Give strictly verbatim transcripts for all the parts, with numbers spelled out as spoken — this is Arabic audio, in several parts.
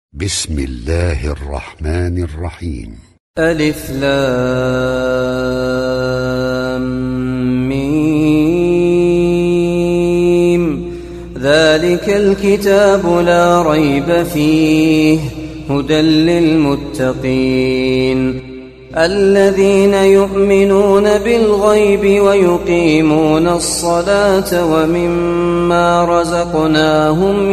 بسم الله الرحمن الرحيم. ألف لام ميم. ذلك الكتاب لا ريب فيه هدى للمتقين الذين يؤمنون بالغيب ويقيمون الصلاة ومما رزقناهم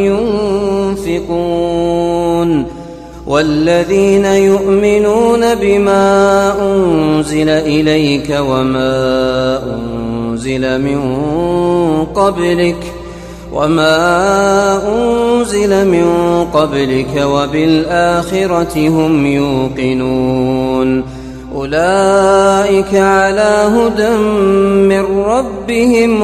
ينفقون والذين يؤمنون بما أنزل إليك وما أنزل من قبلك وما أنزل من قبلك وبالآخرة هم يوقنون أولئك على هدى من ربهم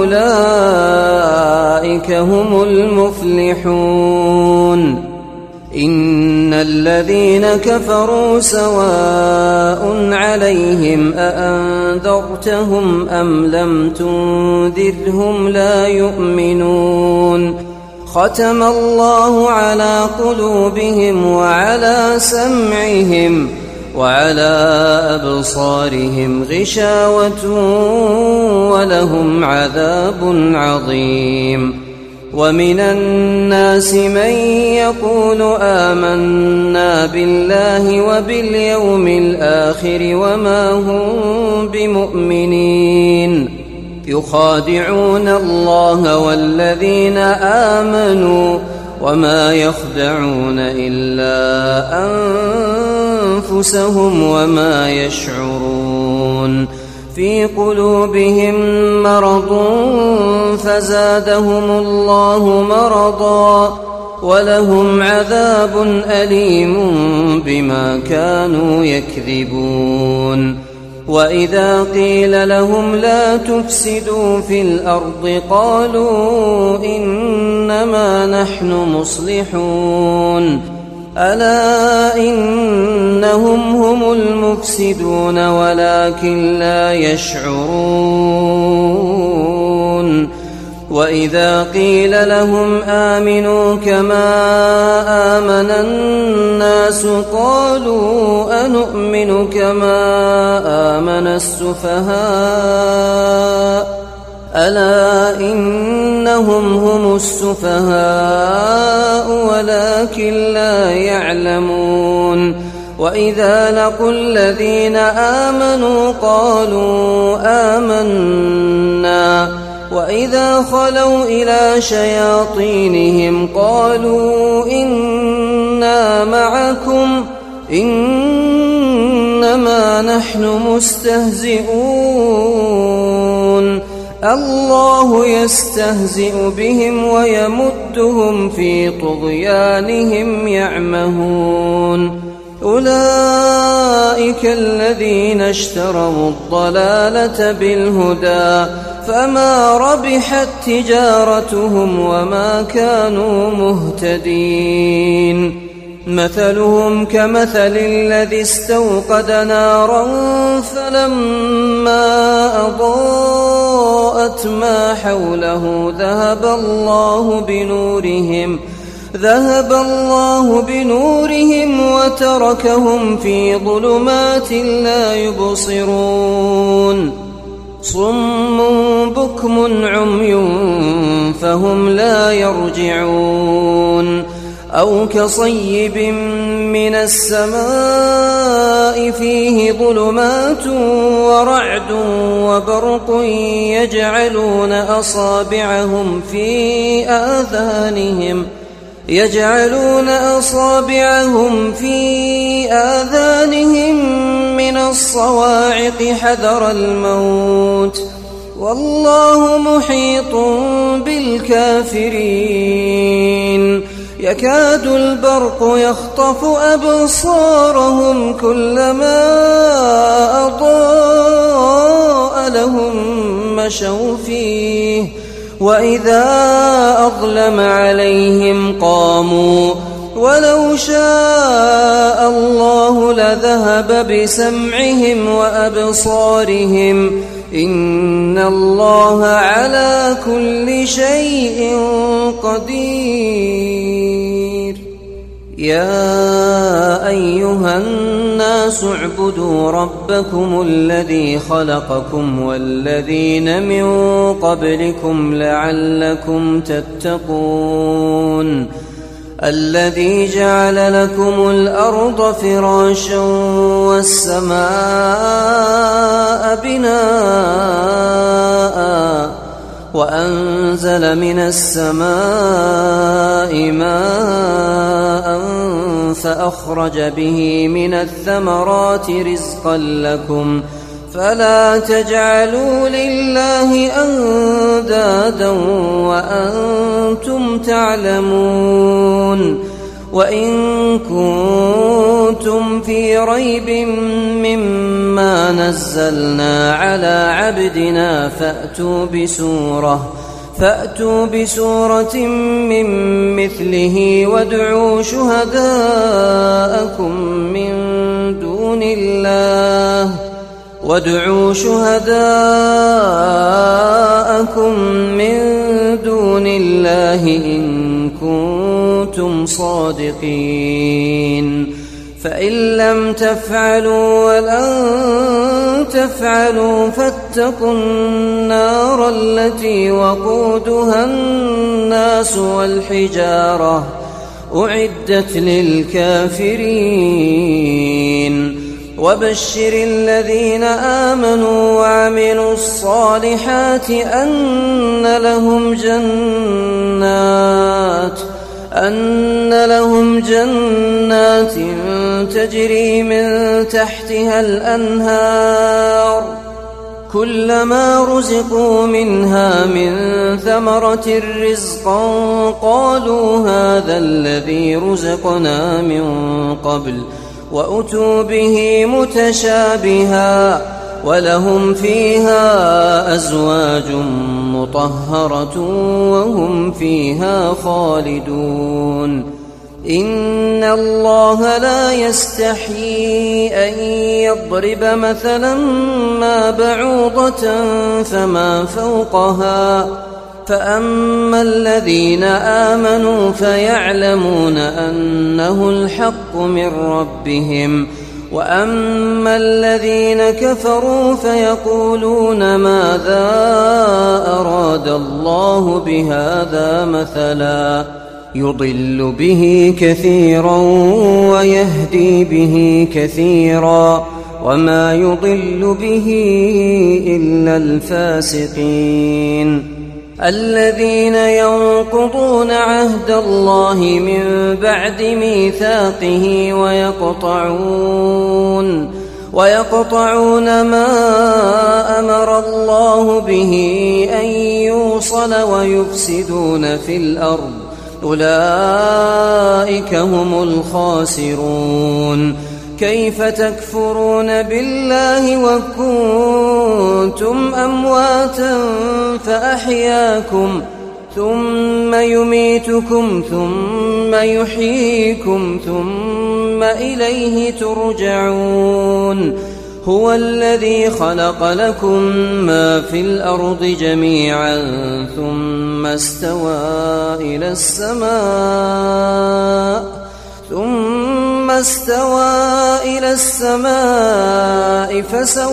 وأولئك هم المفلحون. إن الذين كفروا سواء عليهم أأنذرتهم أم لم تنذرهم لا يؤمنون. ختم الله على قلوبهم وعلى سمعهم وعلى أبصارهم غشاوة ولهم عذاب عظيم. ومن الناس من يقول آمنا بالله وباليوم الآخر وما هم بمؤمنين يخادعون الله والذين آمنوا وما يخدعون إلا أنفسهم وما يشعرون. في قلوبهم مرض فزادهم الله مرضا ولهم عذاب أليم بما كانوا يكذبون. وإذا قيل لهم لا تفسدوا في الأرض قالوا إنما نحن مصلحون ألا إنهم هم المفسدون ولكن لا يشعرون. وإذا قيل لهم آمنوا كما آمن الناس قالوا أنؤمن كما آمن السفهاء ألا إنهم هم السفهاء ولكن لا يعلمون. وإذا لقوا الذين آمنوا قالوا آمنا وإذا خلوا إلى شياطينهم قالوا إنا معكم إنما نحن مستهزئون الله يستهزئ بهم ويمدهم في طغيانهم يعمهون. أولئك الذين اشتروا الضلالة بالهدى فما ربحت تجارتهم وما كانوا مهتدين. مثلهم كمثل الذي استوقد نارا فلما أضاءت ما حوله ذهب الله بنورهم ذهب الله بنورهم وتركهم في ظلمات لا يبصرون. صم بكم عمي فهم لا يرجعون. أو كصيب من السماء فيه ظلمات ورعد وبرق يجعلون أصابعهم في آذانهم يجعلون أصابعهم في آذانهم من الصواعق حذر الموت والله محيط بالكافرين. يكاد البرق يخطف أبصارهم كلما أضاء لهم مشوا فيه وإذا أظلم عليهم قاموا ولو شاء الله لذهب بسمعهم وأبصارهم إن الله على كل شيء قدير. يا أيها الناس اعبدوا ربكم الذي خلقكم والذين من قبلكم لعلكم تتقون الذي جعل لكم الأرض فراشا والسماء بناء وأنزل من السماء ماء فأخرج به من الثمرات رزقا لكم فلا تجعلوا لله أندادا وأنتم تعلمون وإن كنتم في ريب مما نزلنا على عبدنا فأتوا بسورة فأتوا بسورة من مثله وادعوا شهداءكم من دون الله وادعوا شهداءكم من دون الله إن كنتم صادقين فإن لم تفعلوا ولن تفعلوا فاتقوا النار التي وقودها الناس والحجارة أعدت للكافرين وبشر الذين آمنوا وعملوا الصالحات أن لهم جنات أن لهم جنات تجري من تحتها الأنهار كلما رزقوا منها من ثمرة رزقا قالوا هذا الذي رزقنا من قبل وأتوا به متشابها ولهم فيها أزواج مطهرة وهم فيها خالدون إن الله لا يستحيي أن يضرب مثلا ما بعوضة فما فوقها فأما الذين آمنوا فيعلمون أنه الحق من ربهم وأما الذين كفروا فيقولون ماذا أراد الله بهذا مثلا يضل به كثيرا ويهدي به كثيرا وما يضل به إلا الفاسقين الذين ينقضون عهد الله من بعد ميثاقه ويقطعون ويقطعون ما أمر الله به أن يوصل ويفسدون في الأرض أولئك هم الخاسرون كيف تكفرون بالله وكنتم أمواتا فأحياكم ثم يميتكم ثم يحييكم ثم إليه ترجعون هو الذي خلق لكم ما في الأرض جميعا ثم استوى إلى السماء ثم استوى إلى السماء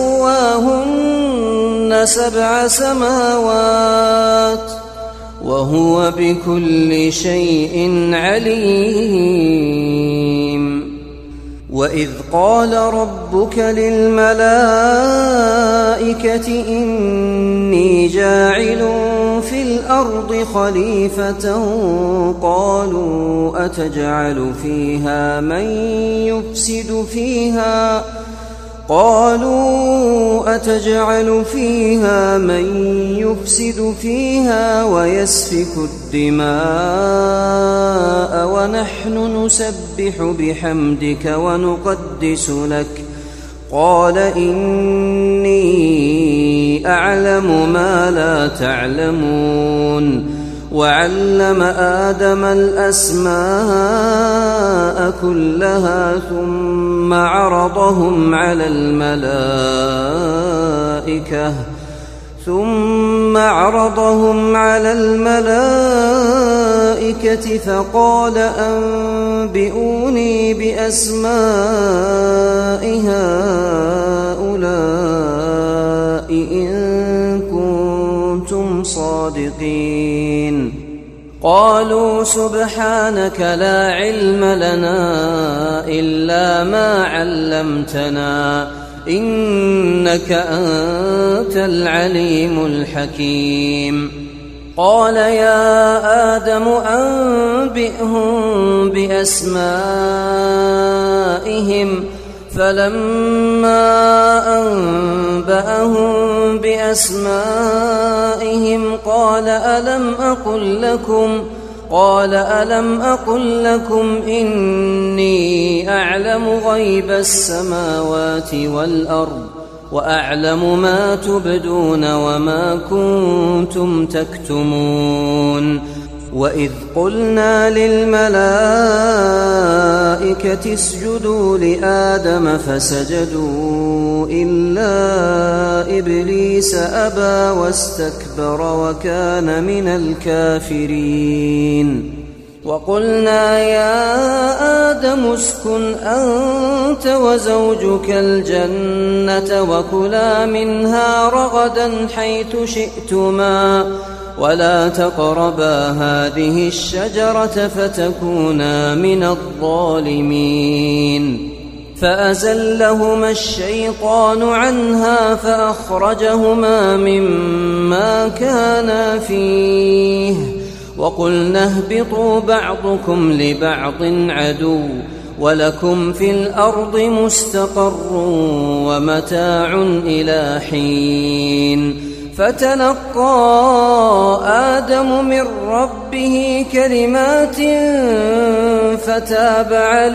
فسواهن سبع سماوات وهو بكل شيء عليم وإذ قال ربك للملائكة إني جاعل في الأرض خليفة قالوا أتجعل فيها من يفسد فيها قالوا أتجعل فيها من يفسد فيها ويسفك الدماء ونحن نسبح بحمدك ونقدس لك قال إني أعلم ما لا تعلمون وعلم آدم الأسماء كلها ثم عرضهم على الملائكة ثم عرضهم على الملائكة فقال أنبئوني بأسماء هؤلاء إن كنتم صادقين. قالوا سبحانك لا علم لنا إلا ما علمتنا إنك أنت العليم الحكيم. قال يا آدم أنبئهم بأسمائهم فلما أنبأهم بأسمائهم قال ألم أقل لكم قال ألم أقل لكم إني أعلم غيب السماوات والأرض وأعلم ما تبدون وما كنتم تكتمون. وإذ قلنا للملائكة اسجدوا لآدم فسجدوا إلا إبليس أبى واستكبر وكان من الكافرين. وقلنا يا آدم اسكن أنت وزوجك الجنة وكلا منها رغدا حيث شئتما ولا تقربا هذه الشجرة فتكونا من الظالمين. فأزلهما الشيطان عنها فأخرجهما مما كانا فيه وقلنا اهبطوا بعضكم لبعض عدو ولكم في الأرض مستقر ومتاع إلى حين. فتلقى آدم من ربه كلمات فتاب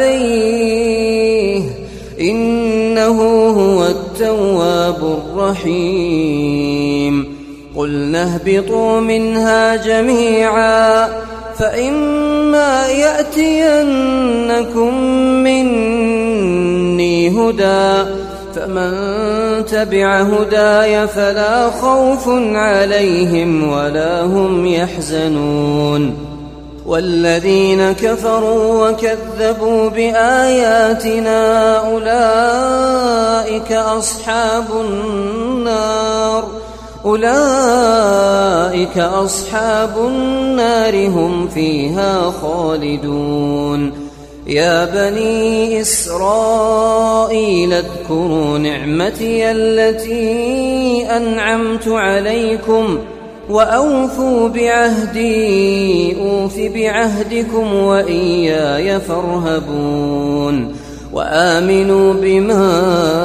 عليه إنه هو التواب الرحيم. قلنا اهبطوا منها جميعا فإما يأتينكم مني هدى فمن تبع هداي فلا خوف عليهم ولا هم يحزنون. والذين كفروا وكذبوا بآياتنا أولئك أصحاب النار أولئك أصحاب النار هم فيها خالدون. يا بني إسرائيل اذكروا نعمتي التي أنعمت عليكم وأوفوا بعهدي أوف بعهدكم وإياي فارهبون. وآمنوا بما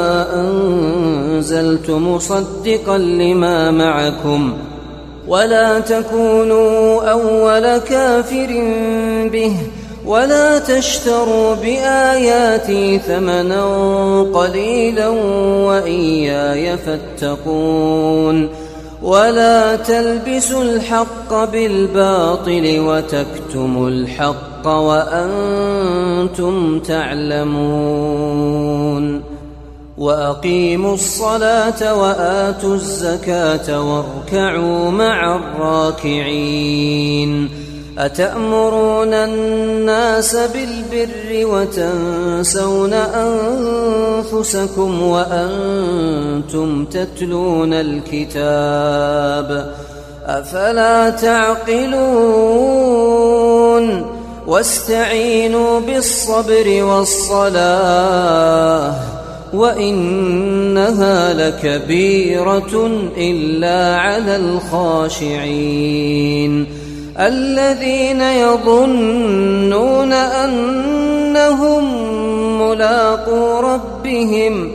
أنزلت مصدقا لما معكم ولا تكونوا أول كافر به ولا تشتروا بآياتي ثمنا قليلا وإياي فاتقون. ولا تلبسوا الحق بالباطل وتكتموا الحق وأنتم تعلمون. وأقيموا الصلاة وآتوا الزكاة واركعوا مع الراكعين. أتأمرون الناس بالبر وتنسون أنفسكم وأنتم تتلون الكتاب أفلا تعقلون. واستعينوا بالصبر والصلاة وإنها لكبيرة إلا على الخاشعين الذين يظنون أنهم ملاقو ربهم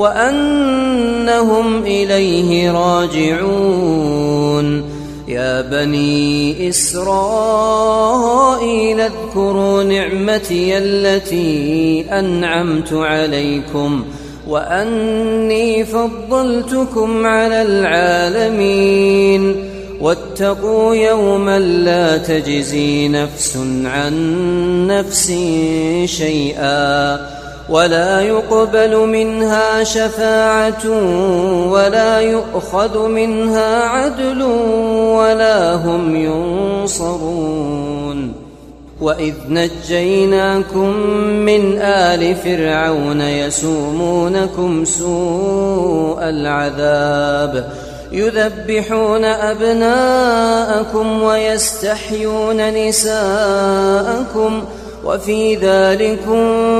وأنهم إليه راجعون. يا بني إسرائيل اذكروا نعمتي التي أنعمت عليكم وأني فضلتكم على العالمين. واتقوا يوما لا تجزي نفس عن نفس شيئا ولا يقبل منها شفاعة ولا يؤخذ منها عدل ولا هم ينصرون. وإذ نجيناكم من آل فرعون يسومونكم سوء العذاب يذبحون أبناءكم ويستحيون نساءكم وفي ذلكم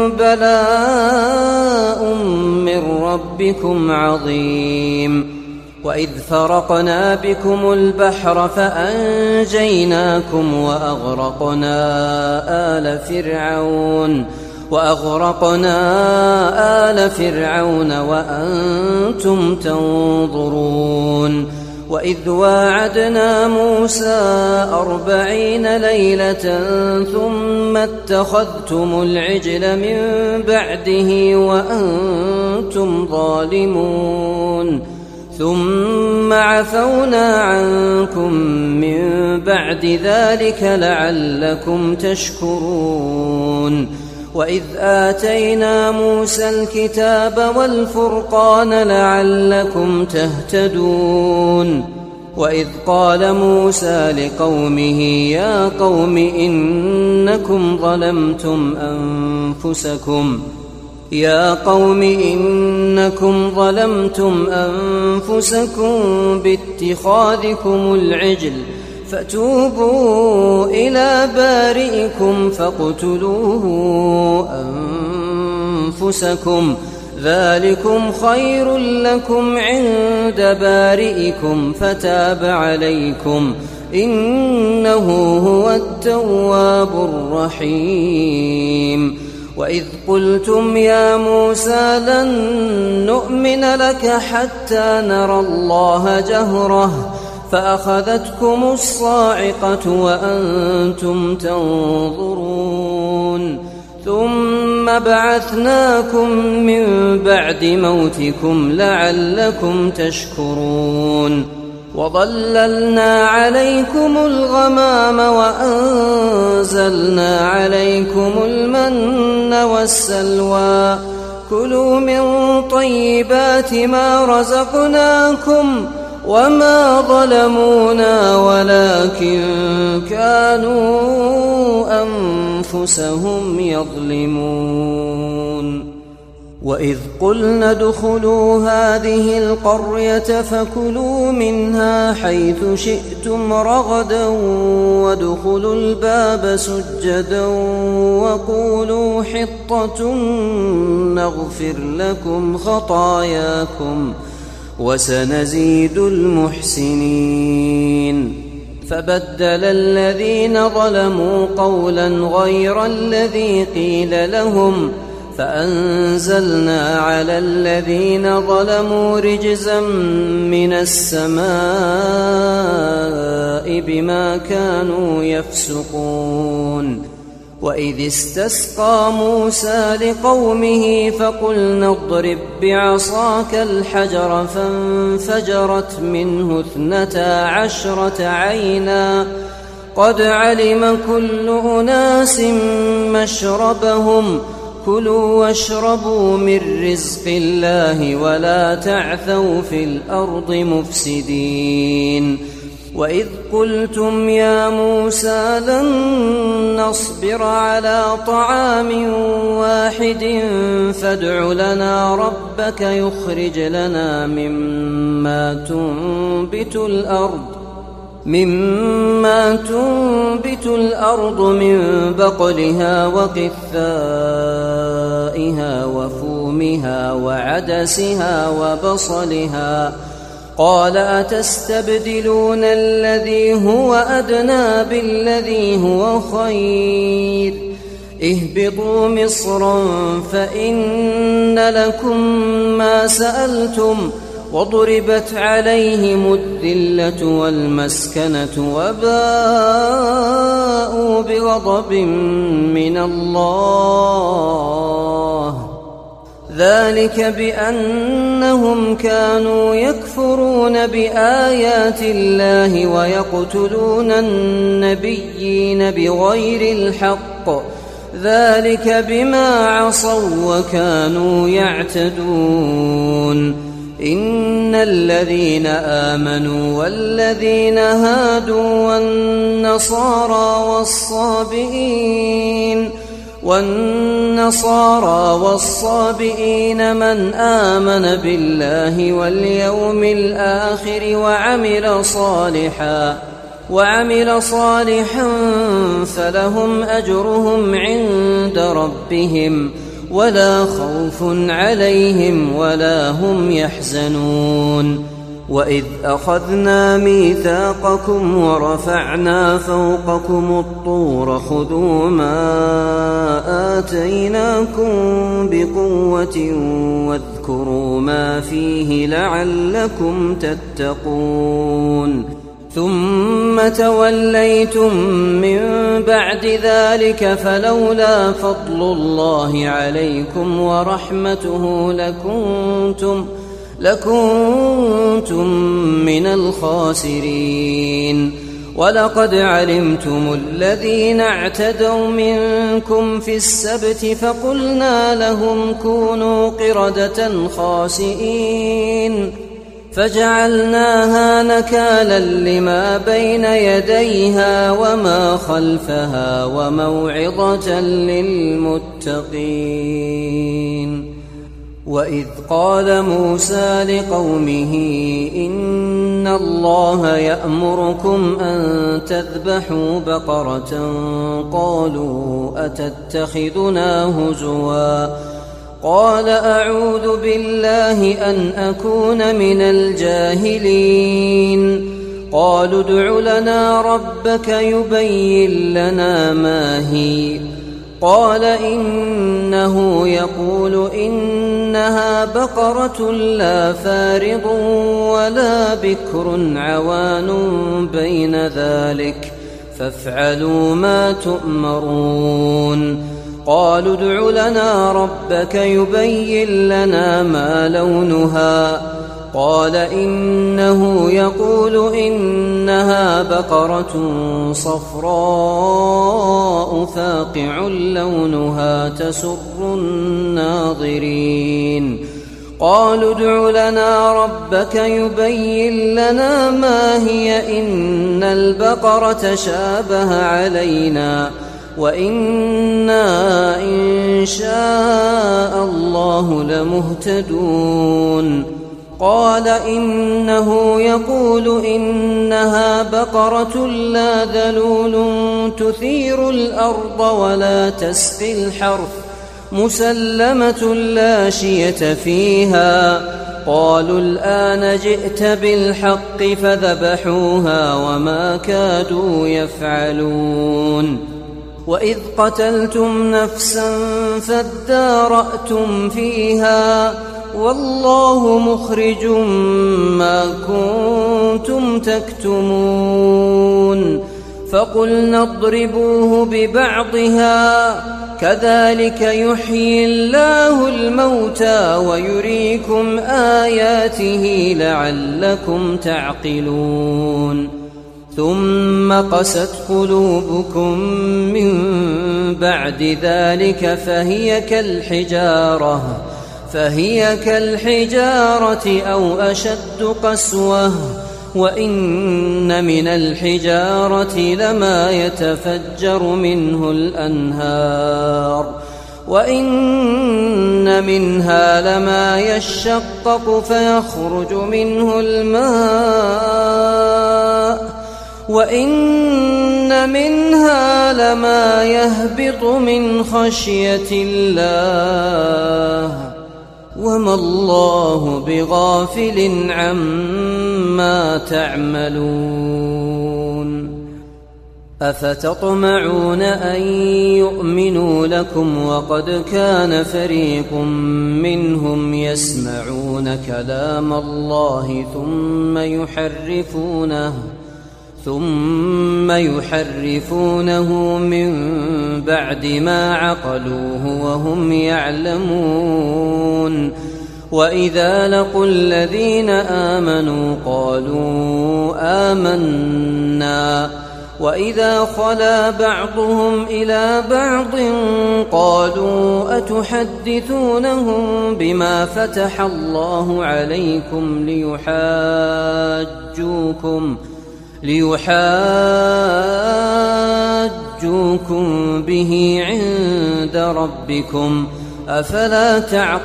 بلاء من ربكم عظيم. وإذ فرقنا بكم البحر فأنجيناكم وأغرقنا آل فرعون وأغرقنا آل فرعون وأنتم تنظرون. وإذ واعدنا موسى أربعين ليلة ثم اتخذتم العجل من بعده وأنتم ظالمون ثم عفونا عنكم من بعد ذلك لعلكم تشكرون. وإذ آتينا موسى الكتاب والفرقان لعلكم تهتدون. وإذ قال موسى لقومه يا قوم إنكم ظلمتم أنفسكم يا قوم إنكم ظلمتم أنفسكم باتخاذكم العجل فتوبوا إلى بارئكم فاقتلوه أنفسكم ذلكم خير لكم عند بارئكم فتاب عليكم إنه هو التواب الرحيم. وإذ قلتم يا موسى لن نؤمن لك حتى نرى الله جهرة فأخذتكم الصاعقة وأنتم تنظرون ثم بعثناكم من بعد موتكم لعلكم تشكرون. وظللنا عليكم الغمام وأنزلنا عليكم المن والسلوى كلوا من طيبات ما رزقناكم وما ظلمونا ولكن كانوا أنفسهم يظلمون. وإذ قلنا ادخلوا هذه القرية فكلوا منها حيث شئتم رغدا وادخلوا الباب سجدا وقولوا حطة نغفر لكم خطاياكم وسنزيد المحسنين. فبدل الذين ظلموا قولا غير الذي قيل لهم فأنزلنا على الذين ظلموا رجزا من السماء بما كانوا يفسقون. وإذ استسقى موسى لقومه فقلنا اضرب بعصاك الحجر فانفجرت منه اثنتا عشرة عينا قد علم كل أناس مشربهم كلوا واشربوا من رزق الله ولا تعثوا في الأرض مفسدين. وإذ قلتم يا موسى لن نصبر على طعام واحد فادع لنا ربك يخرج لنا مما تنبت الأرض مما تنبت الأرض من بقلها وقثائها وفومها وعدسها وبصلها قال أتستبدلون الذي هو أدنى بالذي هو خير اهبطوا مصرا فإن لكم ما سألتم وضربت عليهم الذلة والمسكنة وباءوا بغضب من الله ذلك بأنهم كانوا يكفرون بآيات الله ويقتلون النبيين بغير الحق ذلك بما عصوا وكانوا يعتدون إن الذين آمنوا والذين هادوا والنصارى والصابئين والنصارى والصابئين من آمن بالله واليوم الآخر وعمل صالحا وعمل صالحا فلهم أجرهم عند ربهم ولا خوف عليهم ولا هم يحزنون وإذ أخذنا ميثاقكم ورفعنا فوقكم الطور خذوا ما آتيناكم بقوة واذكروا ما فيه لعلكم تتقون ثم توليتم من بعد ذلك فلولا فضل الله عليكم ورحمته لكنتم لكنتم من الخاسرين ولقد علمتم الذين اعتدوا منكم في السبت فقلنا لهم كونوا قردة خاسئين فجعلناها نكالا لما بين يديها وما خلفها وموعظة للمتقين وإذ قال موسى لقومه إن الله يأمركم أن تذبحوا بقرة قالوا أتتخذنا هزوا قال أعوذ بالله أن أكون من الجاهلين قالوا ادع لنا ربك يبين لنا ما هي قال إنه يقول إنها بقرة لا فارض ولا بكر عوان بين ذلك فافعلوا ما تؤمرون قالوا ادع لنا ربك يبين لنا ما لونها قال إنه يقول إنها بقرة صفراء فاقع لونها تسر الناظرين قالوا ادع لنا ربك يبين لنا ما هي إن البقرة شابه علينا وإنا إن شاء الله لمهتدون قال إنه يقول إنها بقرة لا ذلول تثير الأرض ولا تسقي الحرث مسلمة لا شية فيها قالوا الآن جئت بالحق فذبحوها وما كادوا يفعلون وإذ قتلتم نفسا فادارأتم فيها والله مخرج ما كنتم تكتمون فقلنا اضربوه ببعضها كذلك يحيي الله الموتى ويريكم آياته لعلكم تعقلون ثم قست قلوبكم من بعد ذلك فهي كالحجارة فهي كالحجارة أو أشد قسوة وإن من الحجارة لما يتفجر منه الأنهار وإن منها لما يشقق فيخرج منه الماء وإن منها لما يهبط من خشية الله وما الله بغافل عما تعملون أفتطمعون أن يؤمنوا لكم وقد كان فريق منهم يسمعون كلام الله ثم يحرفونه ثم يحرفونه من بعد ما عقلوه وهم يعلمون وإذا لقوا الذين آمنوا قالوا آمنا وإذا خلا بعضهم إلى بعض قالوا أتحدثونهم بما فتح الله عليكم ليحاجوكم ليحاجوكم به عند ربكم أفلا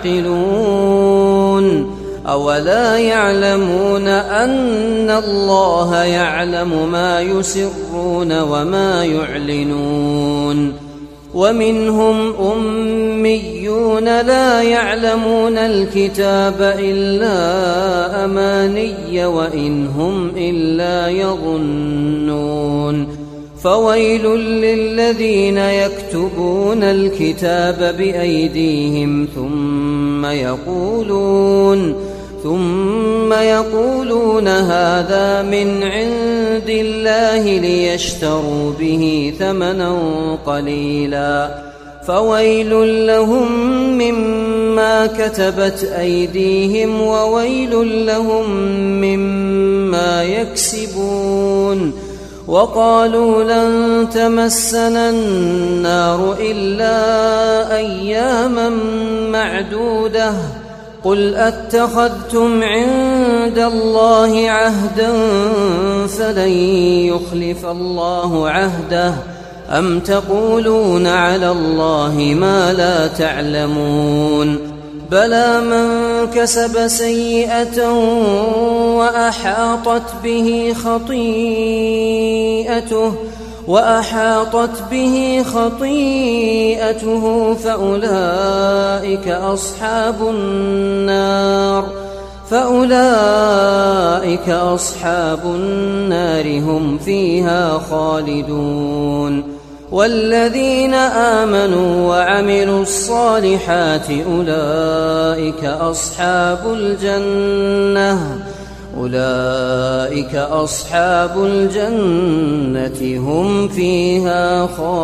تعقلون أولا يعلمون أن الله يعلم ما يسرون وما يعلنون ومنهم أميون لا يعلمون الكتاب إلا أماني وإن هم إلا يظنون فويل للذين يكتبون الكتاب بأيديهم ثم يقولون ثم يقولون هذا من عند الله ليشتروا به ثمنا قليلا فويل لهم مما كتبت أيديهم وويل لهم مما يكسبون وقالوا لن تمسنا النار إلا أياما معدودة قل أتخذتم عند الله عهدا فلن يخلف الله عهده أم تقولون على الله ما لا تعلمون بلى من كسب سيئة وأحاطت به خطيئته وأحاطت به خطيئته فأولئك أصحاب النار فأولئك أصحاب النار هم فيها خالدون والذين آمنوا وعملوا الصالحات أولئك أصحاب الجنة أولئك أصحاب الجنة هم فيها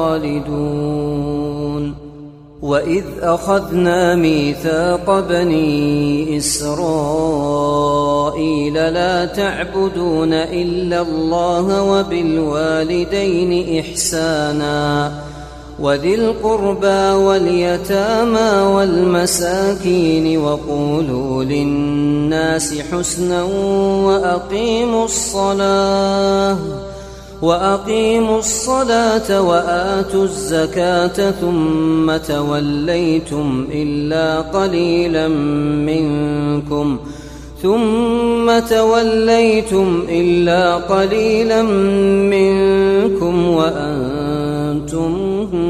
خالدون وإذ أخذنا ميثاق بني إسرائيل لا تعبدون إلا الله وبالوالدين إحسانا وذي القربى واليتامى والمساكين وقولوا للناس حسنا وأقيموا الصلاة وأقيموا الصلاة وآتوا الزكاة ثم توليتم إلا قليلا منكم ثم توليتم إلا قليلا منكم وأنتم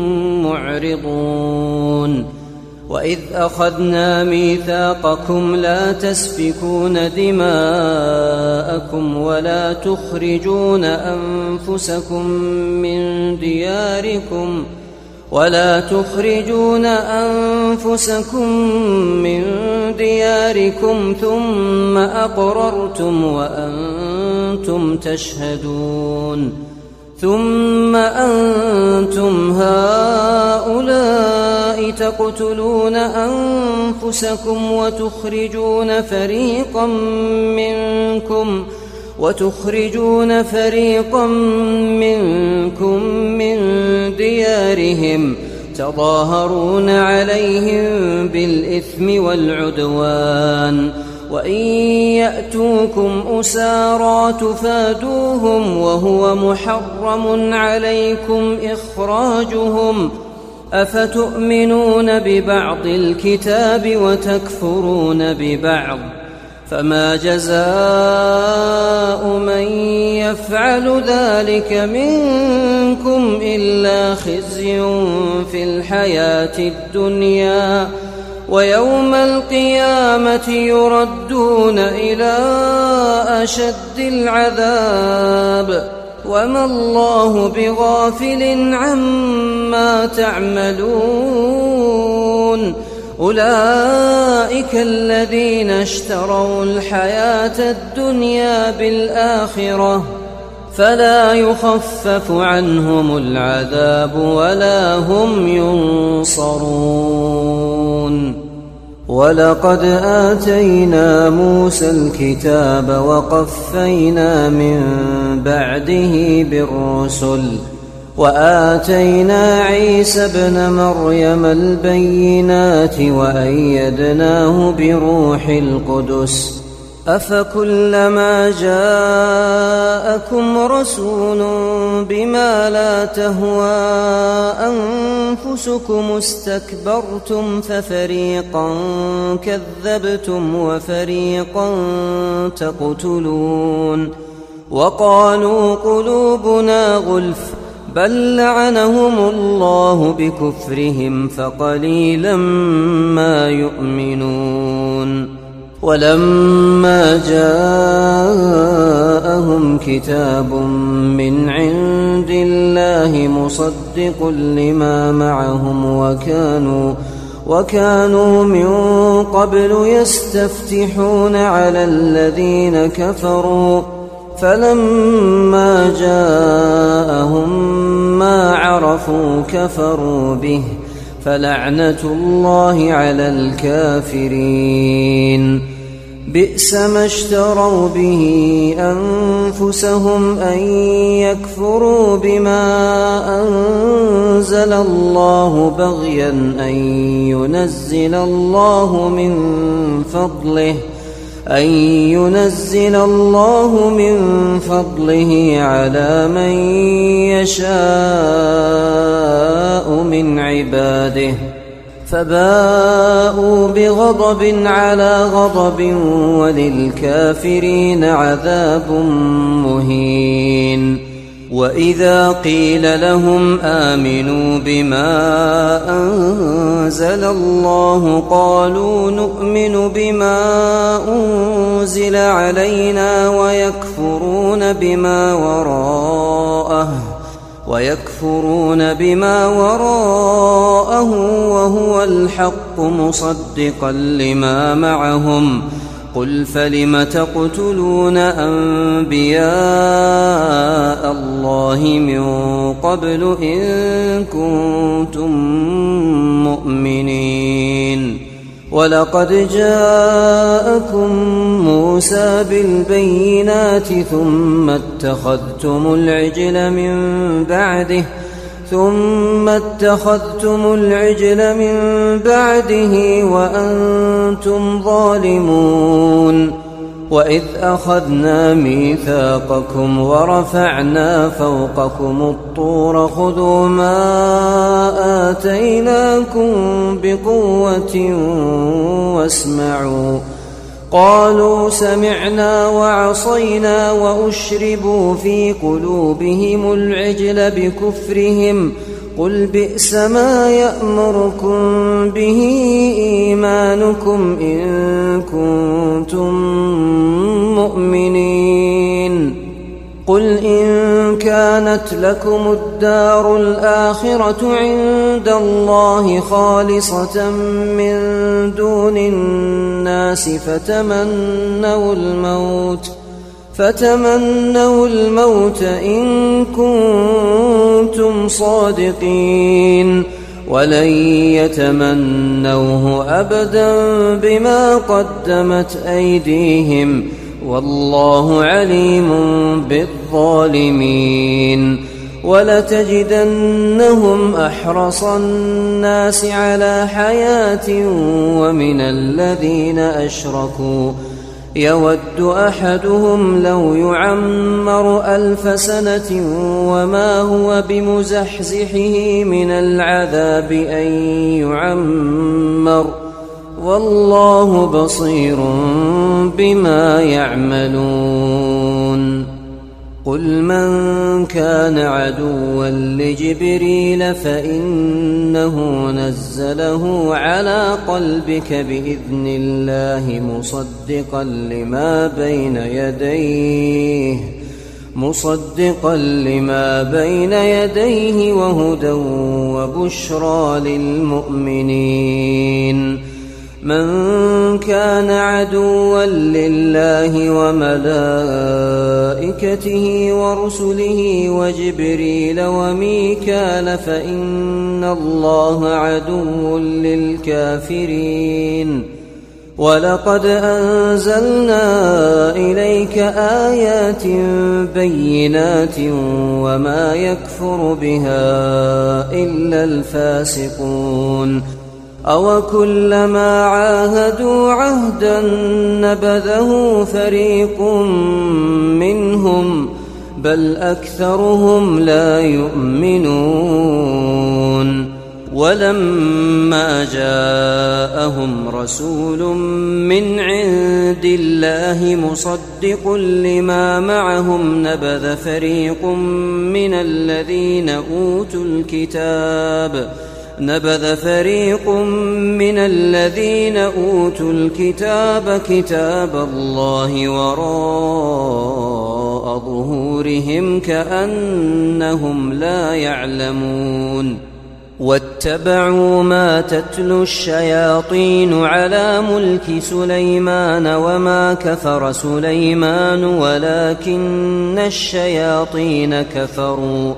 معرضون وإذ أخذنا ميثاقكم لا تسفكون دماءكم ولا تخرجون أنفسكم من دياركم ولا تخرجون أنفسكم من دياركم ثم أقررتم وأنتم تشهدون ثم أنتم هؤلاء تقتلون أنفسكم وتخرجون فريقا منكم وتخرجون فريقا منكم من ديارهم تظاهرون عليهم بالإثم والعدوان وإن يأتوكم أسارى تفادوهم وهو محرم عليكم إخراجهم أفتؤمنون ببعض الكتاب وتكفرون ببعض فما جزاء من يفعل ذلك منكم إلا خزي في الحياة الدنيا ويوم القيامة يردون إلى أشد العذاب وما الله بغافل عما تعملون أولئك الذين اشتروا الحياة الدنيا بالآخرة فلا يخفف عنهم العذاب ولا هم ينصرون ولقد آتينا موسى الكتاب وقفينا من بعده بالرسل وآتينا عيسى ابن مريم البينات وأيدناه بروح القدس أفكلما جاءكم رسول بما لا تهوى أنفسكم استكبرتم ففريقا كذبتم وفريقا تقتلون وقالوا قلوبنا غلف بل لعنهم الله بكفرهم فقليلا ما يؤمنون ولما جاءهم كتاب من عند الله مصدق لما معهم وكانوا وكانوا من قبل يستفتحون على الذين كفروا فلما جاءهم ما عرفوا كفروا به فلعنة الله على الكافرين بئس ما اشتروا به أنفسهم أن يكفروا بما أنزل الله بغيا أن ينزل الله من فضله أن ينزل الله من فضله على من يشاء من عباده فباءوا بغضب على غضب وللكافرين عذاب مهين وإذا قيل لهم آمنوا بما أنزل الله قالوا نؤمن بما أنزل علينا ويكفرون بما وراءه ويكفرون بما وراءه وهو الحق مصدقا لما معهم قل فلم تقتلون أنبياء الله من قبل إن كنتم مؤمنين ولقد جاءكم موسى بالبينات ثم اتخذتم العجل من بعده ثم اتخذتم العجل من بعده وأنتم ظالمون وإذ أخذنا ميثاقكم ورفعنا فوقكم الطور خذوا ما آتيناكم بقوة واسمعوا قالوا سمعنا وعصينا وأشربوا في قلوبهم العجل بكفرهم قل بئس ما يأمركم به إيمانكم إن كنتم مؤمنين قل إن كانت لكم الدار الآخرة عند الله خالصة من دون الناس فتمنوا الموت فتمنوا الموت إن كنتم صادقين ولن يتمنوه أبدا بما قدمت أيديهم والله عليم بالظالمين ولتجدنهم أحرص الناس على حياة ومن الذين أشركوا يود أحدهم لو يعمر ألف سنة وما هو بمزحزحه من العذاب أن يعمر والله بصير بما يعملون قل من كان عدوا لجبريل فإنه نزله على قلبك بإذن الله مصدقا لما بين يديه مصدقا لما بين يديه وهدى وبشرى للمؤمنين من كان عدوا لله وملائكته ورسله وجبريل وميكال فإن الله عدو للكافرين ولقد أنزلنا إليك آيات بينات وما يكفر بها إلا الفاسقون أو كلما عاهدوا عهدا نبذه فريق منهم بل أكثرهم لا يؤمنون ولما جاءهم رسول من عند الله مصدق لما معهم نبذ فريق من الذين أوتوا الكتاب نبذ فريق من الذين أوتوا الكتاب كتاب الله وراء ظهورهم كأنهم لا يعلمون واتبعوا ما تتلو الشياطين على ملك سليمان وما كفر سليمان ولكن الشياطين كفروا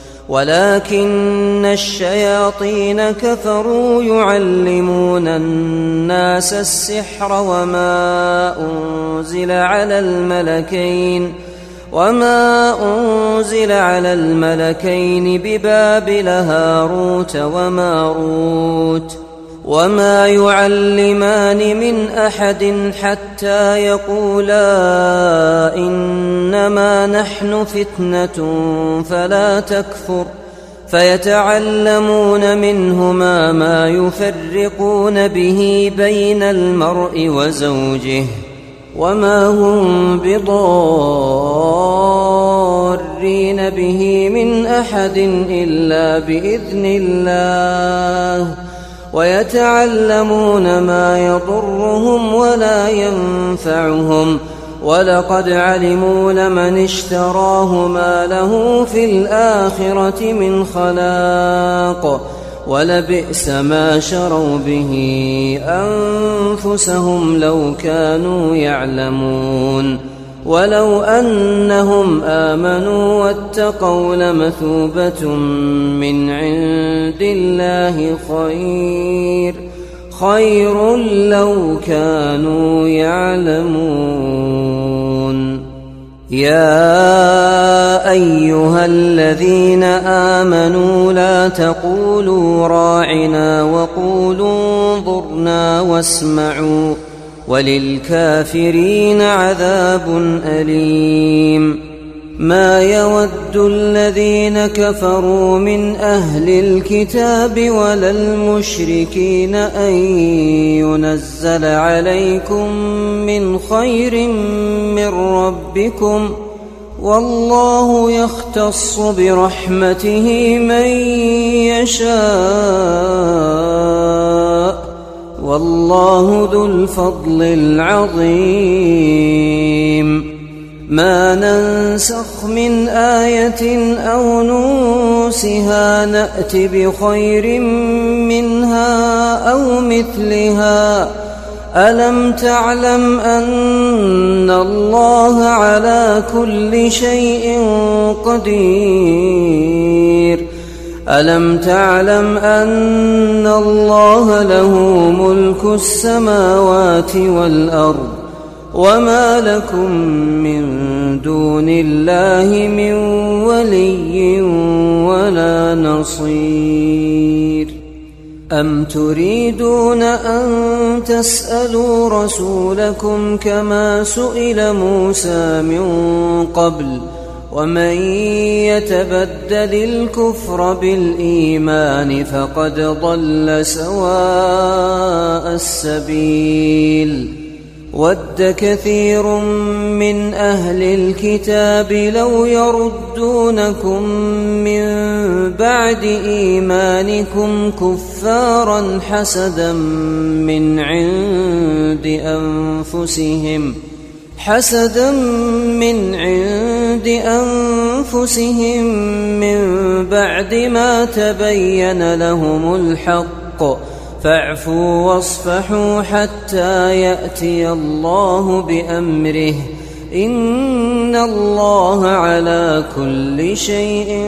ولكن الشياطين كفروا يعلمون الناس السحر وما أنزل على الملكين وما أنزل على الملكين ببابل هاروت وماروت وما يعلمان من أحد حتى يقولا إنما نحن فتنة فلا تكفر فيتعلمون منهما ما يفرقون به بين المرء وزوجه وما هم بضارين به من أحد إلا بإذن الله ويتعلمون ما يضرهم ولا ينفعهم ولقد علموا لمن اشتراه ما له في الآخرة من خلاق ولبئس ما شروا به أنفسهم لو كانوا يعلمون ولو أنهم آمنوا واتقوا لمثوبة من عند الله خير خير لو كانوا يعلمون يا أيها الذين آمنوا لا تقولوا راعنا وقولوا انظرنا واسمعوا وللكافرين عذاب أليم ما يود الذين كفروا من أهل الكتاب ولا المشركين أن ينزل عليكم من خير من ربكم والله يختص برحمته من يشاء والله ذو الفضل العظيم ما ننسخ من آية أو ننسها نأت بخير منها أو مثلها ألم تعلم أن الله على كل شيء قدير ألم تعلم أن الله له ملك السماوات والأرض وما لكم من دون الله من ولي ولا نصير أم تريدون أن تسألوا رسولكم كما سئل موسى من قبل ومن يتبدل الكفر بالإيمان فقد ضل سواء السبيل ود كثير من أهل الكتاب لو يردونكم من بعد إيمانكم كفارا حسدا من عند أنفسهم حسدا من عند أنفسهم من بعد ما تبين لهم الحق فاعفوا واصفحوا حتى يأتي الله بأمره إن الله على كل شيء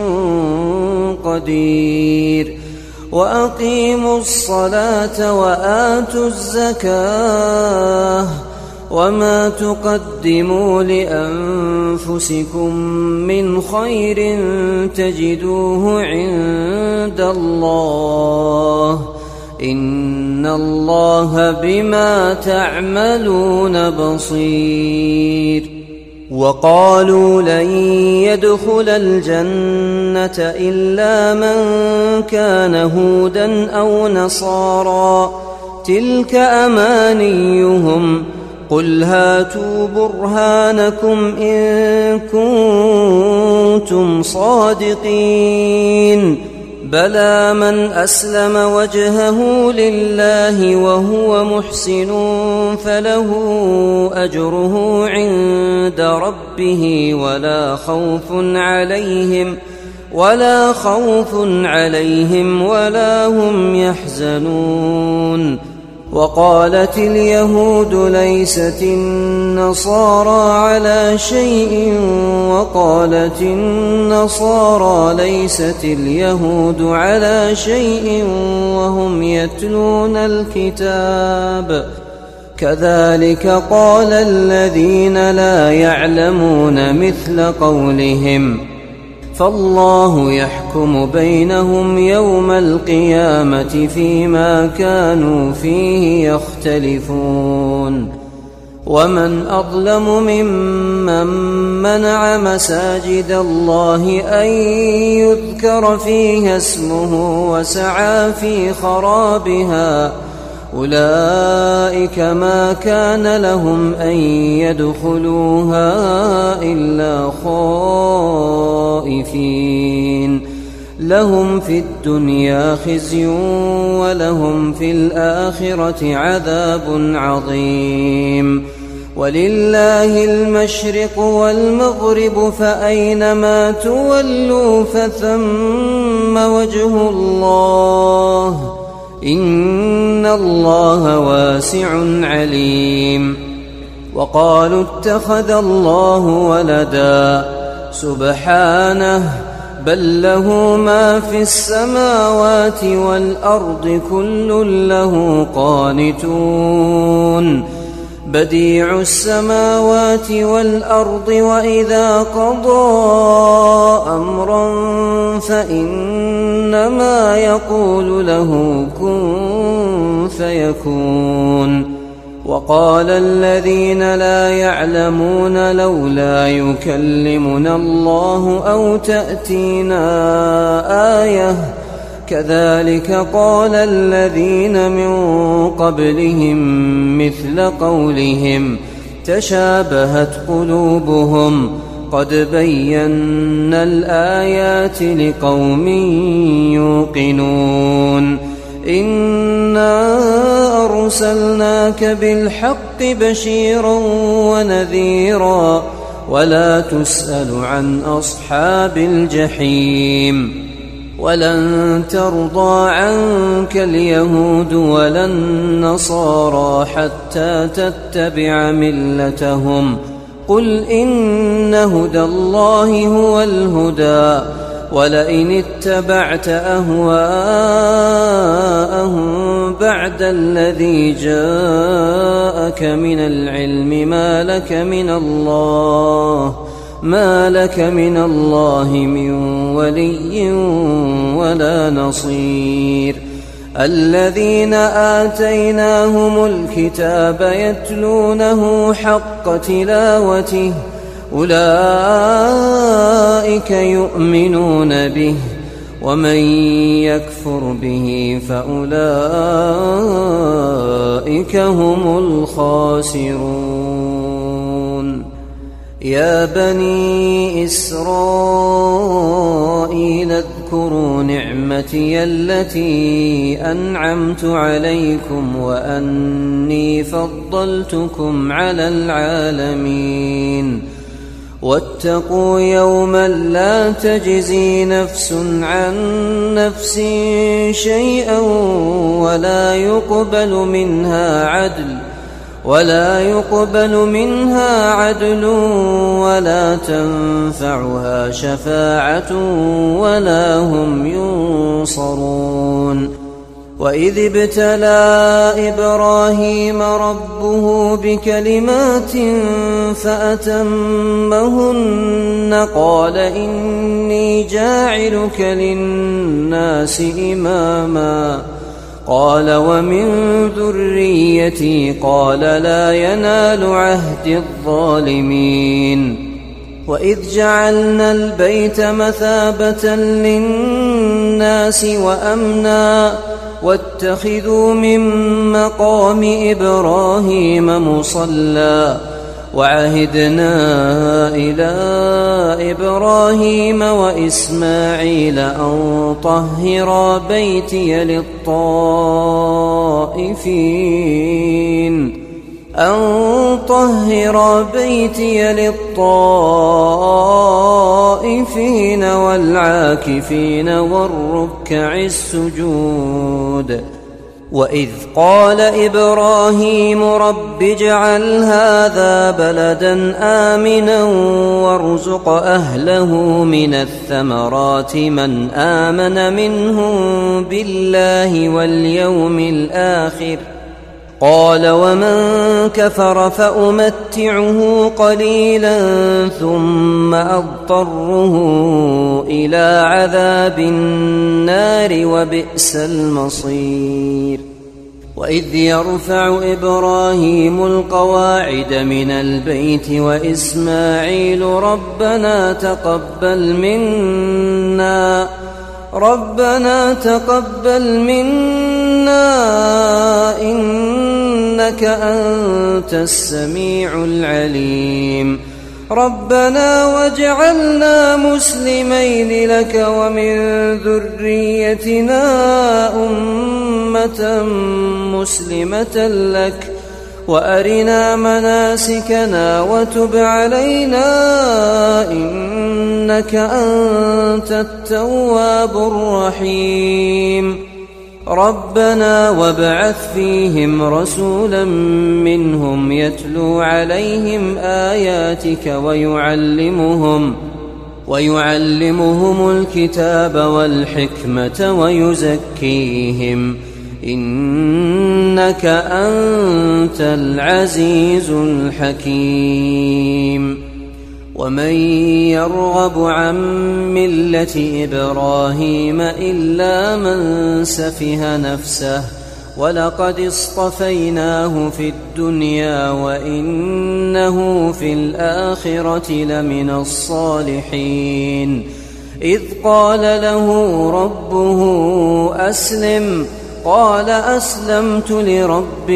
قدير وأقيموا الصلاة وآتوا الزكاة وما تقدموا لأنفسكم من خير تجدوه عند الله إن الله بما تعملون بصير وقالوا لن يدخل الجنة إلا من كان هودا أو نصارى تلك أمانيهم قل هاتوا برهانكم إن كنتم صادقين بلى من أسلم وجهه لله وهو محسن فله أجره عند ربه ولا خوف عليهم ولا خوف عليهم ولا هم يحزنون وقالت اليهود ليست النصارى على شيء وقالت النصارى ليست اليهود على شيء وهم يتلون الكتاب كذلك قال الذين لا يعلمون مثل قولهم فالله يحكم بينهم يوم القيامة فيما كانوا فيه يختلفون ومن أظلم ممن منع مساجد الله أن يذكر فيها اسمه وسعى في خرابها أولئك ما كان لهم أن يدخلوها إلا خائفين لهم في الدنيا خزي ولهم في الآخرة عذاب عظيم ولله المشرق والمغرب فأينما تولوا فثم وجه الله إن الله واسع عليم وقالوا اتخذ الله ولدا سبحانه بل له ما في السماوات والأرض كل له قانتون بديع السماوات والأرض وإذا قضى أمرا فإنما يقول له كن فيكون وقال الذين لا يعلمون لولا يكلمنا الله أو تأتينا آية كذلك قال الذين من قبلهم مثل قولهم تشابهت قلوبهم قد بينا الآيات لقوم يوقنون إنا أرسلناك بالحق بشيرا ونذيرا ولا تسأل عن أصحاب الجحيم ولن ترضى عنك اليهود ولا النصارى حتى تتبع ملتهم قل إن هدى الله هو الهدى ولئن اتبعت أهواءهم بعد الذي جاءك من العلم ما لك من الله ما لك من الله من ولي ولا نصير الذين آتيناهم الكتاب يتلونه حق تلاوته أولئك يؤمنون به ومن يكفر به فأولئك هم الخاسرون يا بني إسرائيل اذكروا نعمتي التي أنعمت عليكم وأني فضلتكم على العالمين واتقوا يوما لا تجزي نفس عن نفس شيئا ولا يقبل منها عدل ولا يقبل منها عدل ولا تنفعها شفاعة ولا هم ينصرون. وإذ ابتلى إبراهيم ربه بكلمات فأتمهن قال إني جاعلك للناس إماما قال ومن ذريتي قال لا ينال عهد الظالمين. وإذ جعلنا البيت مثابة للناس وأمنا واتخذوا من مقام إبراهيم مصلى وعهدنا إلى إبراهيم وإسماعيل أن طهرا بيتي للطائفين أن طهر بيتي للطائفين والعاكفين والركع السجود. وإذ قال إبراهيم رب اجعل هذا بلدا آمنا وارزق أهله من الثمرات من آمن منهم بالله واليوم الآخر قال ومن كفر فأمتعه قليلا ثم أضطره إلى عذاب النار وبئس المصير. وإذ يرفع إبراهيم القواعد من البيت وإسماعيل ربنا تقبل منا ربنا تقبل منا إنك أنت السميع العليم ربنا واجعلنا مسلمين لك ومن ذريتنا أمة مسلمة لك وأرنا مناسكنا وتب علينا إنك أنت التواب الرحيم. ربنا وابعث فيهم رسولا منهم يتلو عليهم آياتك ويعلمهم ويعلمهم الكتاب والحكمة ويزكيهم إنك أنت العزيز الحكيم. ومن يرغب عن ملة إبراهيم إلا من سفه نفسه ولقد اصطفيناه في الدنيا وإنه في الآخرة لمن الصالحين. إذ قال له ربه أسلم قال أسلمت لرب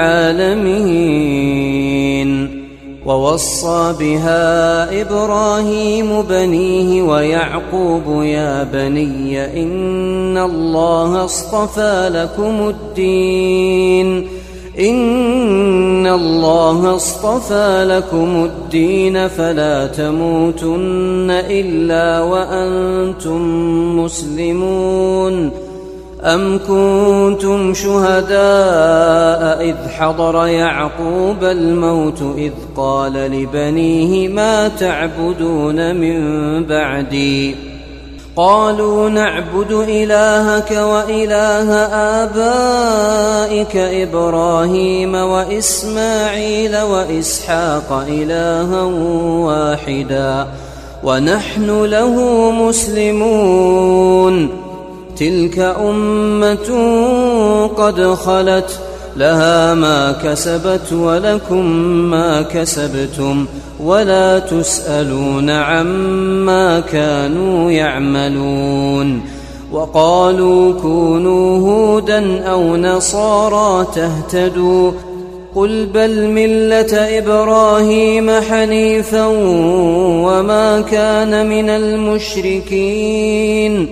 العالمين. ووصى بها إبراهيم بنيه ويعقوب يا بني إن الله اصطفى لكم الدين إن الله اصطفى لكم الدين فلا تموتن إلا وأنتم مسلمون. أم كنتم شهداء إذ حضر يعقوب الموت إذ قال لبنيه ما تعبدون من بعدي قالوا نعبد إلهك وإله آبائك إبراهيم وإسماعيل وإسحاق إلها واحدا ونحن له مسلمون. تلك أمة قد خلت لها ما كسبت ولكم ما كسبتم ولا تسألون عما كانوا يعملون. وقالوا كونوا هودا أو نصارى تهتدوا قل بل ملة إبراهيم حنيفا وما كان من المشركين.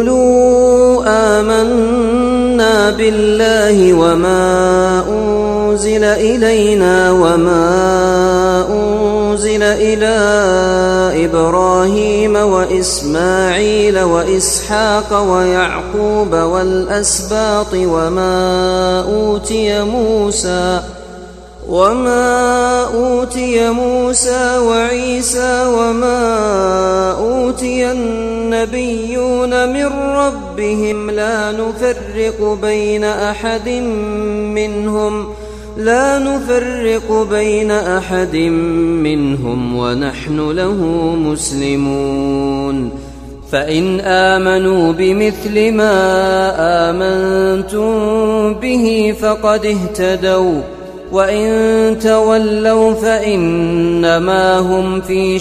قولوا آمنا بالله وما أنزل إلينا وما أنزل إلى إبراهيم وإسماعيل وإسحاق ويعقوب والأسباط وما أوتي موسى وما أوتي موسى وعيسى وما أوتي النبيون من ربهم لا نفرق بين أحد منهم لا نفرق بين أحد منهم ونحن له مسلمون فإن آمنوا بمثل ما آمنتم به فقد اهتدوا وإن تولوا فإنما هم في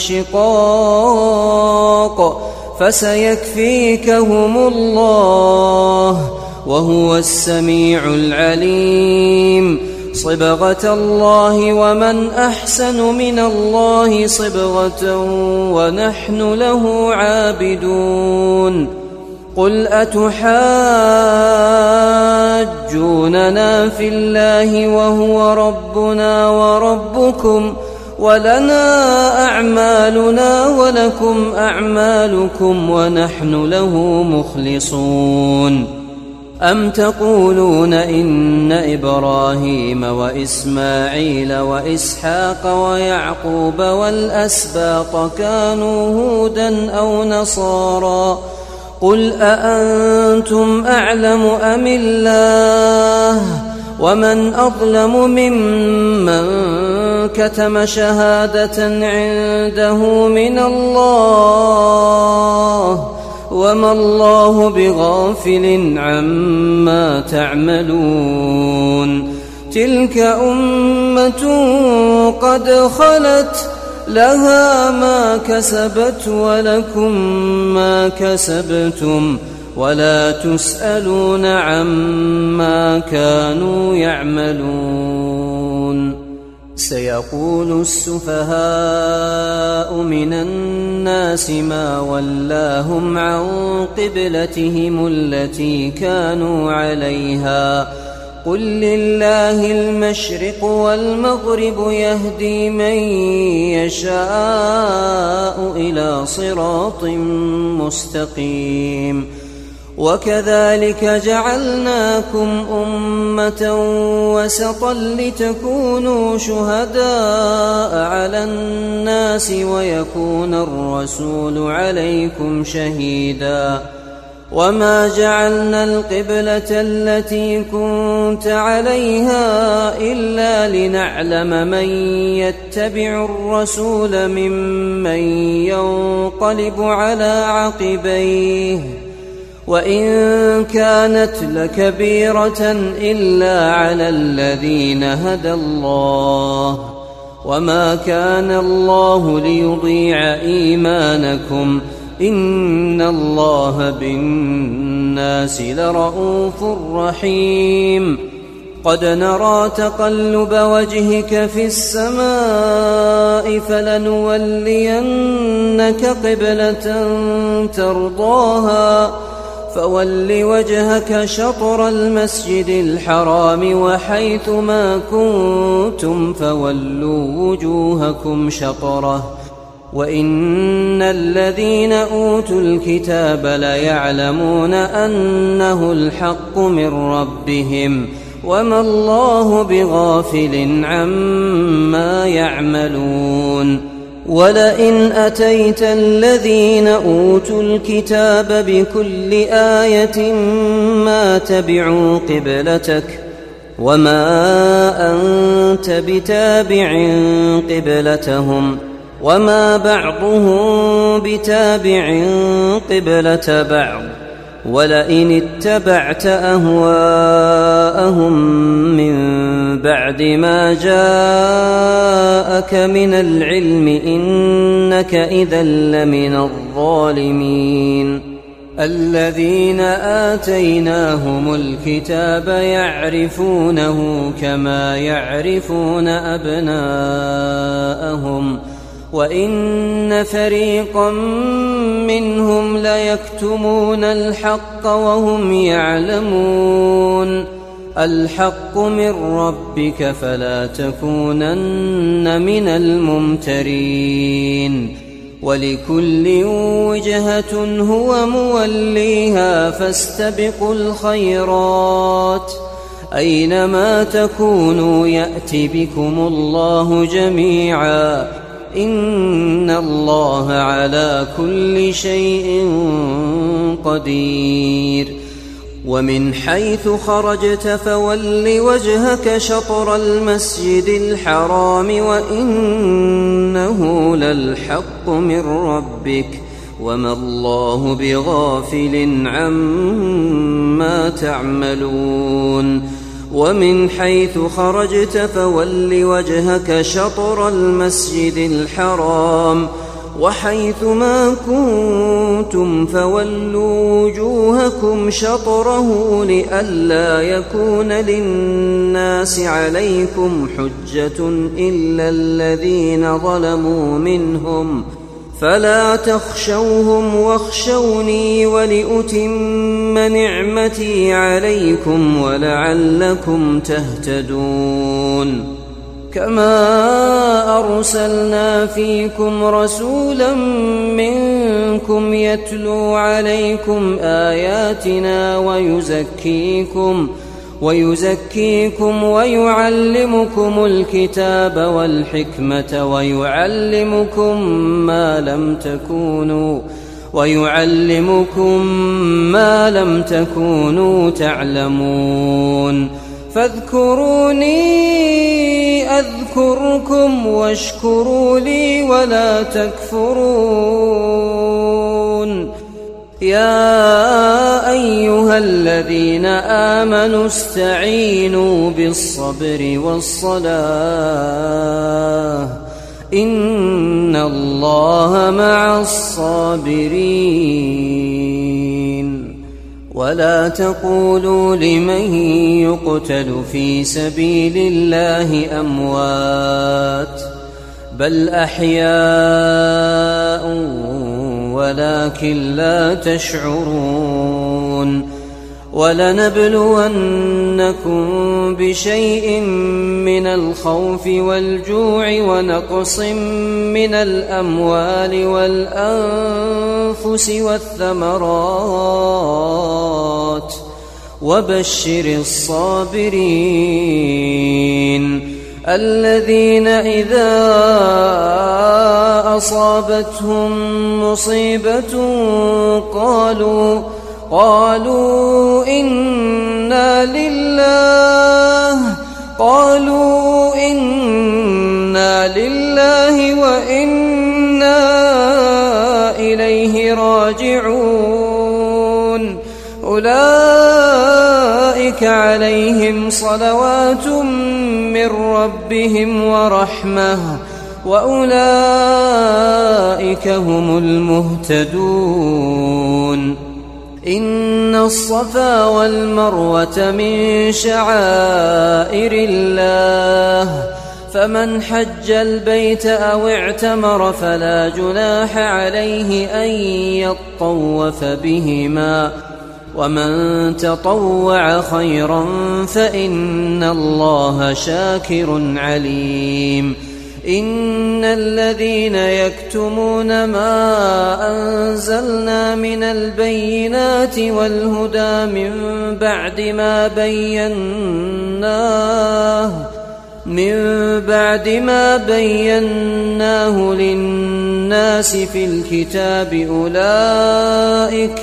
شقاق فسيكفيكهم الله وهو السميع العليم صبغة الله ومن أحسن من الله صبغة ونحن له عابدون قل أتحاجوننا في الله وهو ربنا وربكم ولنا أعمالنا ولكم أعمالكم ونحن له مخلصون أم تقولون إن إبراهيم وإسماعيل وإسحاق ويعقوب والأسباط كانوا هودا أو نصارى قل أأنتم أعلم أم الله ومن أظلم ممن كتم شهادة عنده من الله وما الله بغافل عما تعملون تلك أمة قد خلت لها ما كسبت ولكم ما كسبتم ولا تسألون عما كانوا يعملون سيقول السفهاء من الناس ما ولاهم عن قبلتهم التي كانوا عليها قل لله المشرق والمغرب يهدي من يشاء إلى صراط مستقيم وكذلك جعلناكم أمة وسطا لتكونوا شهداء على الناس ويكون الرسول عليكم شهيدا وما جعلنا القبلة التي كنت عليها إلا لنعلم من يتبع الرسول ممن ينقلب على عقبيه وإن كانت لكبيرة إلا على الذين هدى الله وما كان الله ليضيع إيمانكم إن الله بالناس لرءوف رحيم قد نرى تقلب وجهك في السماء فلنولينك قبلة ترضاها فول وجهك شطر المسجد الحرام وحيث ما كنتم فولوا وجوهكم شطره وإن الذين أوتوا الكتاب ليعلمون أنه الحق من ربهم وما الله بغافل عما يعملون ولئن أتيت الذين أوتوا الكتاب بكل آية ما تبعوا قبلتك وما أنت بتابع قبلتهم وما بعضهم بتابع قبلة بعض ولئن اتبعت أهواءهم من بعد ما جاءك من العلم إنك إذا لمن الظالمين الذين آتيناهم الكتاب يعرفونه كما يعرفون أبناءهم وإن فريقا منهم ليكتمون الحق وهم يعلمون الحق من ربك فلا تكونن من الممترين ولكل وجهة هو موليها فاستبقوا الخيرات أينما تكونوا يأت بكم الله جميعا إن الله على كل شيء قدير ومن حيث خرجت فول وجهك شطر المسجد الحرام وإنه للحق من ربك وما الله بغافل عما تعملون ومن حيث خرجت فول وجهك شطر المسجد الحرام وحيث ما كنتم فولوا وجوهكم شطره لئلا يكون للناس عليكم حجة إلا الذين ظلموا منهم فلا تخشوهم واخشوني ولأتم نعمتي عليكم ولعلكم تهتدون كما أرسلنا فيكم رسولا منكم يتلو عليكم آياتنا ويزكيكم ويزكيكم ويعلمكم الكتاب والحكمة ويعلمكم ما لم تكونوا ويعلمكم ما لم تكونوا تعلمون فاذكروني أذكركم واشكروا لي ولا تكفرون يا أيها الذين آمنوا استعينوا بالصبر والصلاة إن الله مع الصابرين ولا تقولوا لمن يقتل في سبيل الله أموات بل أحياء ولكن لا تشعرون ولنبلونكم بشيء من الخوف والجوع ونقص من الأموال والأنفس والثمرات وبشر الصابرين الذين إذا أصابتهم مصيبة قالوا قالوا إنا لله قالوا إنا لله وإنا إليه راجعون أولئك عليهم صلوات من ربهم ورحمة وأولئك هم المهتدون إن الصفا والمروة من شعائر الله فمن حج البيت أو اعتمر فلا جناح عليه أن يطوف بهما ومن تطوع خيرا فإن الله شاكر عليم إن الذين يكتمون ما أنزلنا من البينات والهدى من بعد ما بيناه من بعد ما بيناه للناس في الكتاب أولئك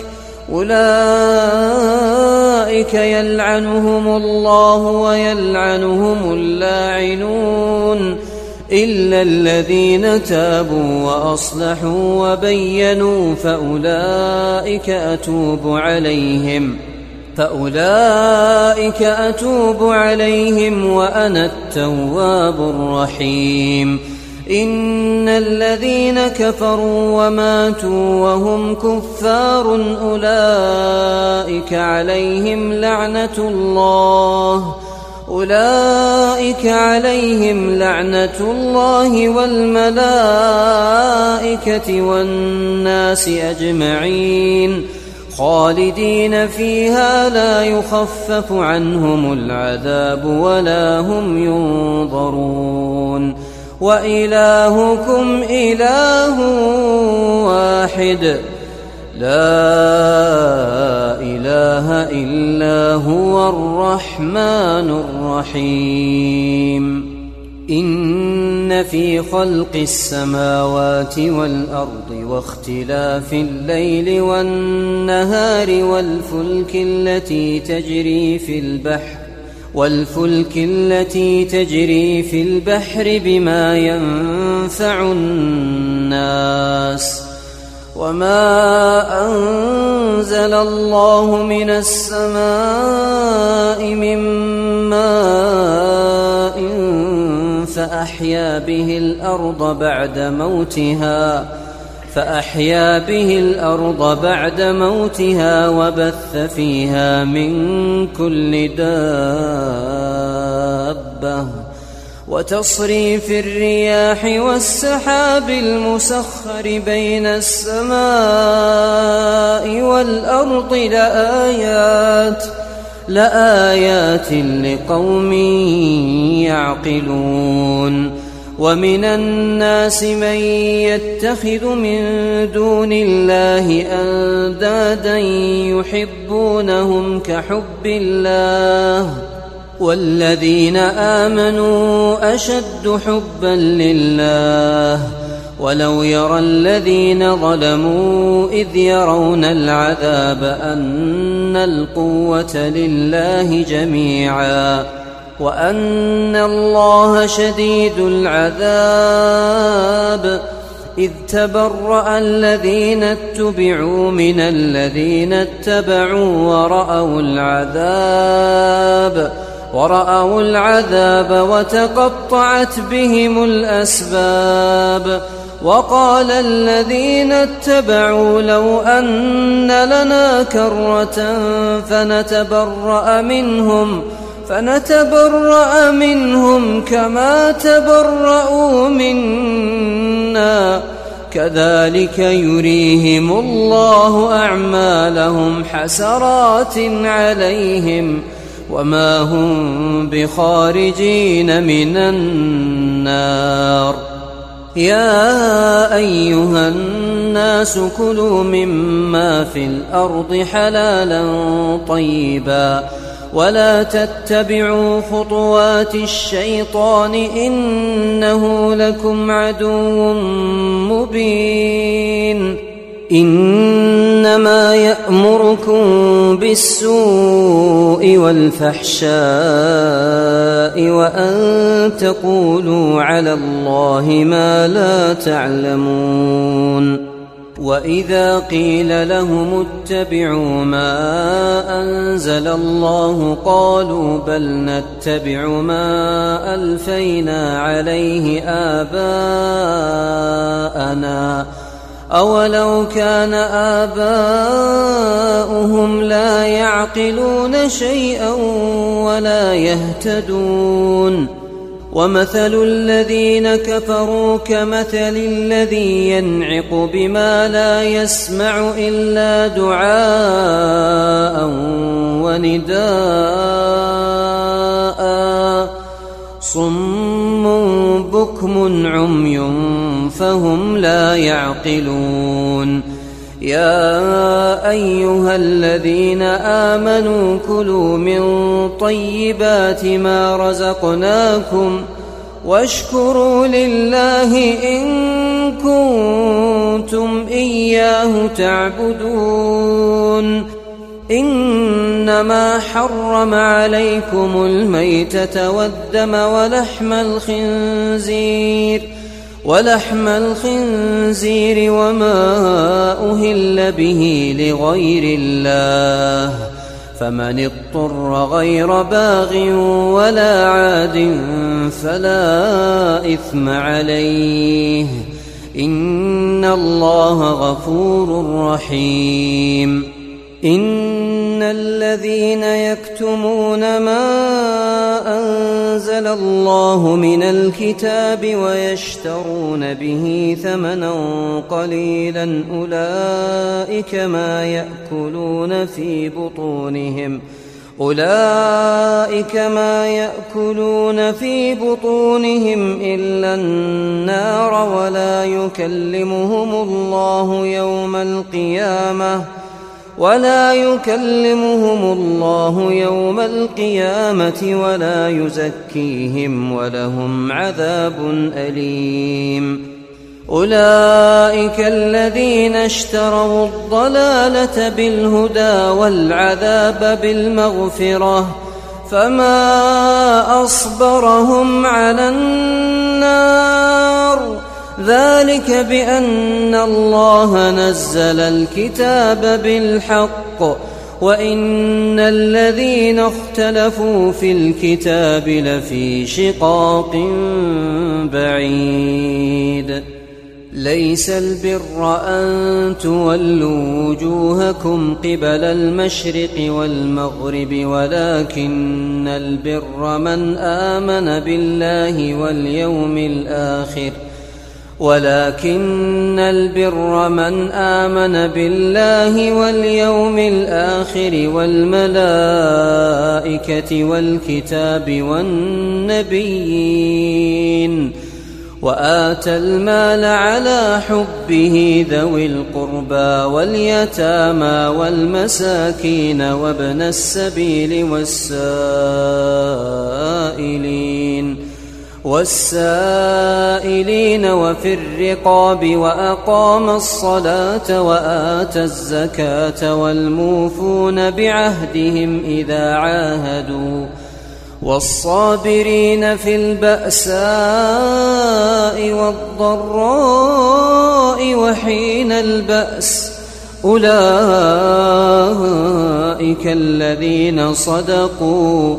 أولئك يلعنهم الله ويلعنهم اللاعنون إلا الذين تابوا وأصلحوا وبينوا فأولئك أتوب عليهم فأولئك أتوب عليهم وأنا التواب الرحيم إن الذين كفروا وماتوا وهم كفار أولئك عليهم لعنة الله أولئك عليهم لعنة الله والملائكة والناس أجمعين خالدين فيها لا يخفف عنهم العذاب ولا هم ينظرون وإلهكم إله واحد لا إله إلا هو الرحمن الرحيم إن في خلق السماوات والأرض واختلاف الليل والنهار والفلك التي تجري في البحر والفلك التي تجري في البحر بما ينفع الناس وما أنزل الله من السماء من ماء فأحيا به الأرض بعد موتها فأحيا به الأرض بعد موتها وبث فيها من كل دابة وتصريف الرياح والسحاب المسخر بين السماء والأرض لآيات لآيات لقوم يعقلون ومن الناس من يتخذ من دون الله أندادا يحبونهم كحب الله والذين آمنوا أشد حبا لله ولو يرى الذين ظلموا إذ يرون العذاب أن القوة لله جميعا وأن الله شديد العذاب إذ تبرأ الذين اتبعوا من الذين اتبعوا ورأوا العذاب ورأوا العذاب وتقطعت بهم الأسباب وقال الذين اتبعوا لو أن لنا كرة فنتبرأ منهم فنتبرأ منهم كما تبرأوا منا كذلك يريهم الله أعمالهم حسرات عليهم وما هم بخارجين من النار يا أيها الناس كلوا مما في الأرض حلالا طيبا ولا تتبعوا خطوات الشيطان إنه لكم عدو مبين إنما يأمركم بالسوء والفحشاء وأن تقولوا على الله ما لا تعلمون وإذا قيل لهم اتبعوا ما أنزل الله قالوا بل نتبع ما ألفينا عليه آباءنا أولو كان آباؤهم لا يعقلون شيئا ولا يهتدون ومثل الذين كفروا كمثل الذي ينعق بما لا يسمع إلا دعاء ونداء صم بكم عمي فهم لا يعقلون يا أيها الذين آمنوا كلوا من طيبات ما رزقناكم واشكروا لله إن كنتم إياه تعبدون إنما حرم عليكم الميتة والدم ولحم الخنزير ولحم الخنزير وما أهل به لغير الله فمن اضطر غير باغ ولا عاد فلا إثم عليه إن الله غفور رحيم إن الذين يكتمون ما أنزل الله من الكتاب ويشترون به ثمنا قليلا أولئك ما يأكلون في بطونهم أولئك ما يأكلون في بطونهم إلا النار ولا يكلمهم الله يوم القيامة ولا يكلمهم الله يوم القيامة ولا يزكيهم ولهم عذاب أليم. أولئك الذين اشتروا الضلالة بالهدى والعذاب بالمغفرة فما أصبرهم على النار ذلك بأن الله نزل الكتاب بالحق وإن الذين اختلفوا في الكتاب لفي شقاق بعيد. ليس البر أن تولوا وجوهكم قبل المشرق والمغرب ولكن البر من آمن بالله واليوم الآخر ولكن البر من آمن بالله واليوم الآخر والملائكة والكتاب والنبيين وآتى المال على حبه ذوي القربى واليتامى والمساكين وابن السبيل والسائلين والسائلين وفي الرقاب وأقام الصلاة وآتى الزكاة والموفون بعهدهم إذا عاهدوا والصابرين في البأساء والضراء وحين البأس أولئك الذين صدقوا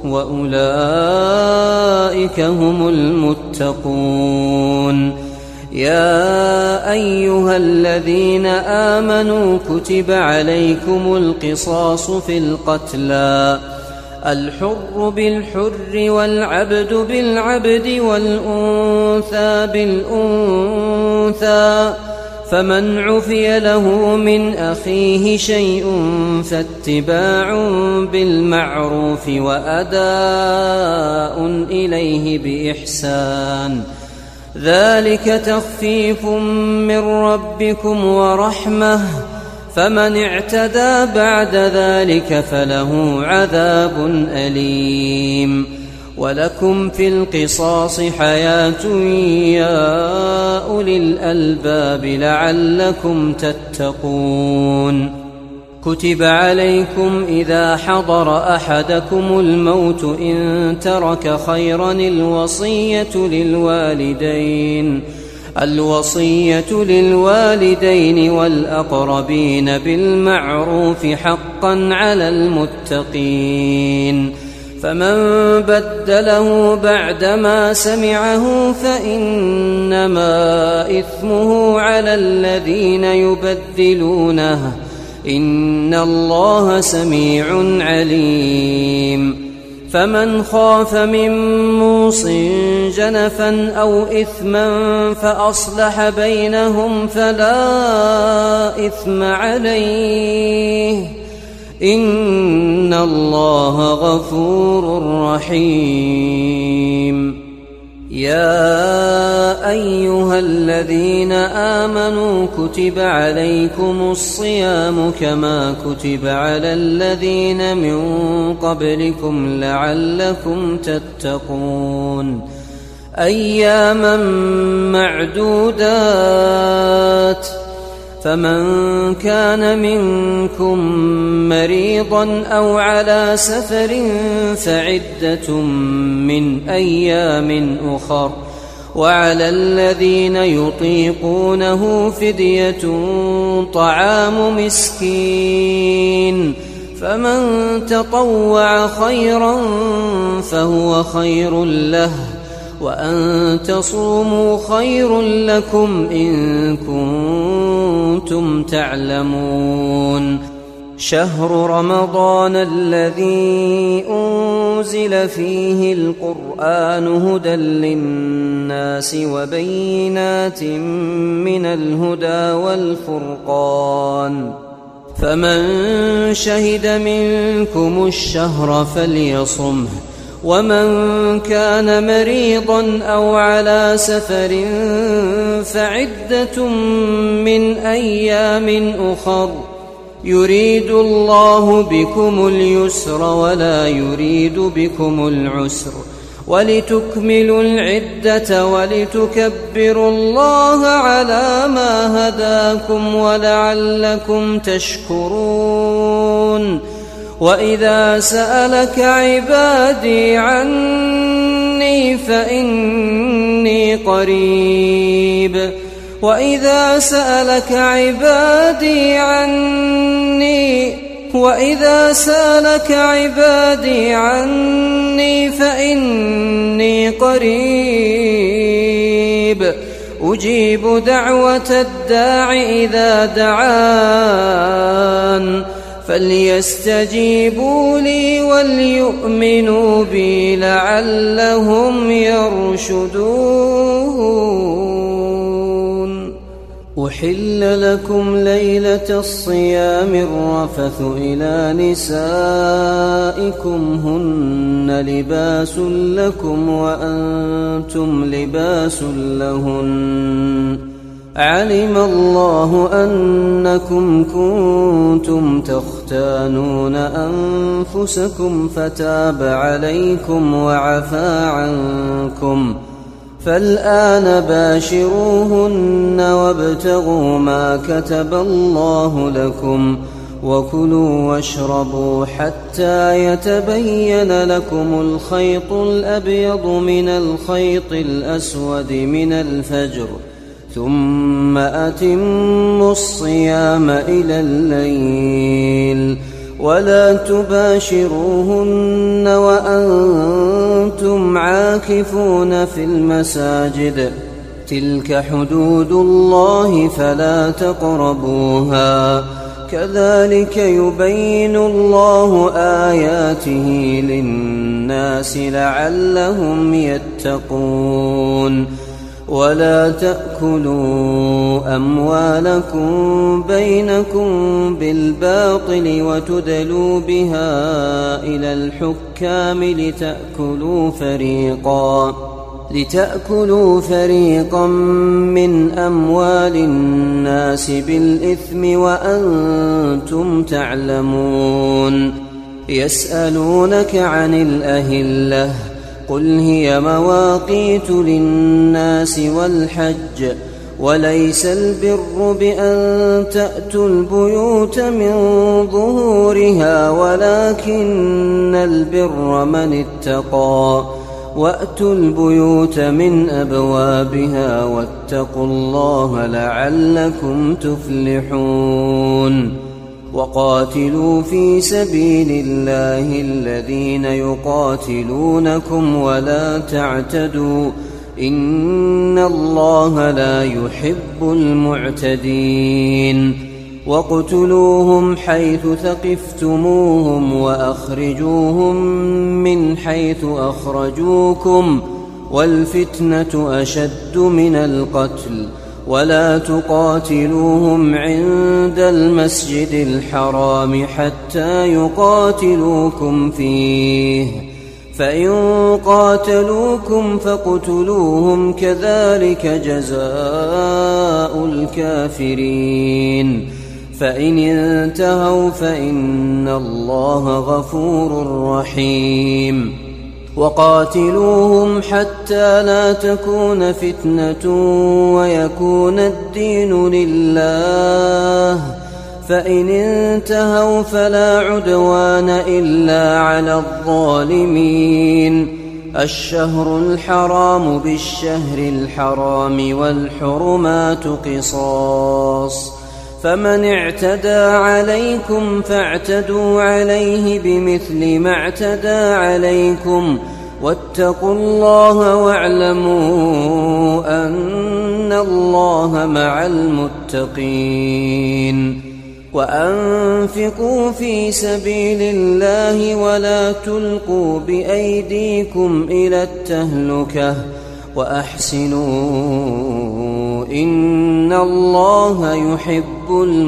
وأولئك هم المتقون. يا أيها الذين آمنوا كتب عليكم القصاص في القتلى الحر بالحر والعبد بالعبد والأنثى بالأنثى فمن عفي له من أخيه شيء فاتباع بالمعروف وأداء إليه بإحسان ذلك تخفيف من ربكم ورحمة فمن اعتدى بعد ذلك فله عذاب أليم. ولكم في القصاص حياة يا أولي الألباب لعلكم تتقون. كتب عليكم إذا حضر أحدكم الموت إن ترك خيرا الوصية للوالدين الوصية للوالدين والأقربين بالمعروف حقا على المتقين فمن بدله بعدما سمعه فإنما إثمه على الذين يبدلونه إن الله سميع عليم. فمن خاف من موص جنفا أو إثما فأصلح بينهم فلا إثم عليه إن الله غفور رحيم. يا أيها الذين آمنوا كتب عليكم الصيام كما كتب على الذين من قبلكم لعلكم تتقون أياما معدودات فمن كان منكم مريضا أو على سفر فعدة من أيام أخر وعلى الذين يطيقونه فدية طعام مسكين فمن تطوع خيرا فهو خير له وأن تصوموا خير لكم إن كنتم تعلمون. شهر رمضان الذي أنزل فيه القرآن هدى للناس وبينات من الهدى والفرقان فمن شهد منكم الشهر فليصمه ومن كان مريضا أو على سفر فعدة من أيام أخر يريد الله بكم اليسر ولا يريد بكم العسر ولتكملوا العدة ولتكبروا الله على ما هداكم ولعلكم تشكرون وإذا سألك عبادي عني فإني قريب وإذا سألك عبادي عني وإذا سألك عبادي عني فإني قريب أجيب دعوة الداع إذا دعان فليستجيبوا لي وليؤمنوا بي لعلهم يرشدون. أحل لكم ليلة الصيام الرفث إلى نسائكم هن لباس لكم وأنتم لباس لهن علم الله أنكم كنتم تختانون أنفسكم فتاب عليكم وعفى عنكم فالآن باشروهن وابتغوا ما كتب الله لكم وكلوا واشربوا حتى يتبين لكم الخيط الأبيض من الخيط الأسود من الفجر ثم أتموا الصيام إلى الليل ولا تباشروهن وأنتم عاكفون في المساجد تلك حدود الله فلا تقربوها كذلك يبين الله آياته للناس لعلهم يتقون ولا تأكلوا أموالكم بينكم بالباطل وتدلوا بها إلى الحكام لتأكلوا فريقا لتأكلوا فريقا من أموال الناس بالإثم وأنتم تعلمون يسألونك عن الأهلة قل هي مواقيت للناس والحج وليس البر بأن تأتوا البيوت من ظهورها ولكن البر من اتقى وأتوا البيوت من أبوابها واتقوا الله لعلكم تفلحون وقاتلوا في سبيل الله الذين يقاتلونكم ولا تعتدوا إن الله لا يحب المعتدين واقتلوهم حيث ثقفتموهم وأخرجوهم من حيث أخرجوكم والفتنة أشد من القتل ولا تقاتلوهم عند المسجد الحرام حتى يقاتلوكم فيه فإن قاتلوكم فاقتلوهم كذلك جزاء الكافرين فإن انتهوا فإن الله غفور رحيم وقاتلوهم حتى لا تكون فتنة ويكون الدين لله فإن انتهوا فلا عدوان إلا على الظالمين الشهر الحرام بالشهر الحرام والحرمات قصاص فمن اعتدى عليكم فاعتدوا عليه بمثل ما اعتدى عليكم واتقوا الله واعلموا أن الله مع المتقين وأنفقوا في سبيل الله ولا تلقوا بأيديكم إلى التهلكة وأحسنوا إن الله يحب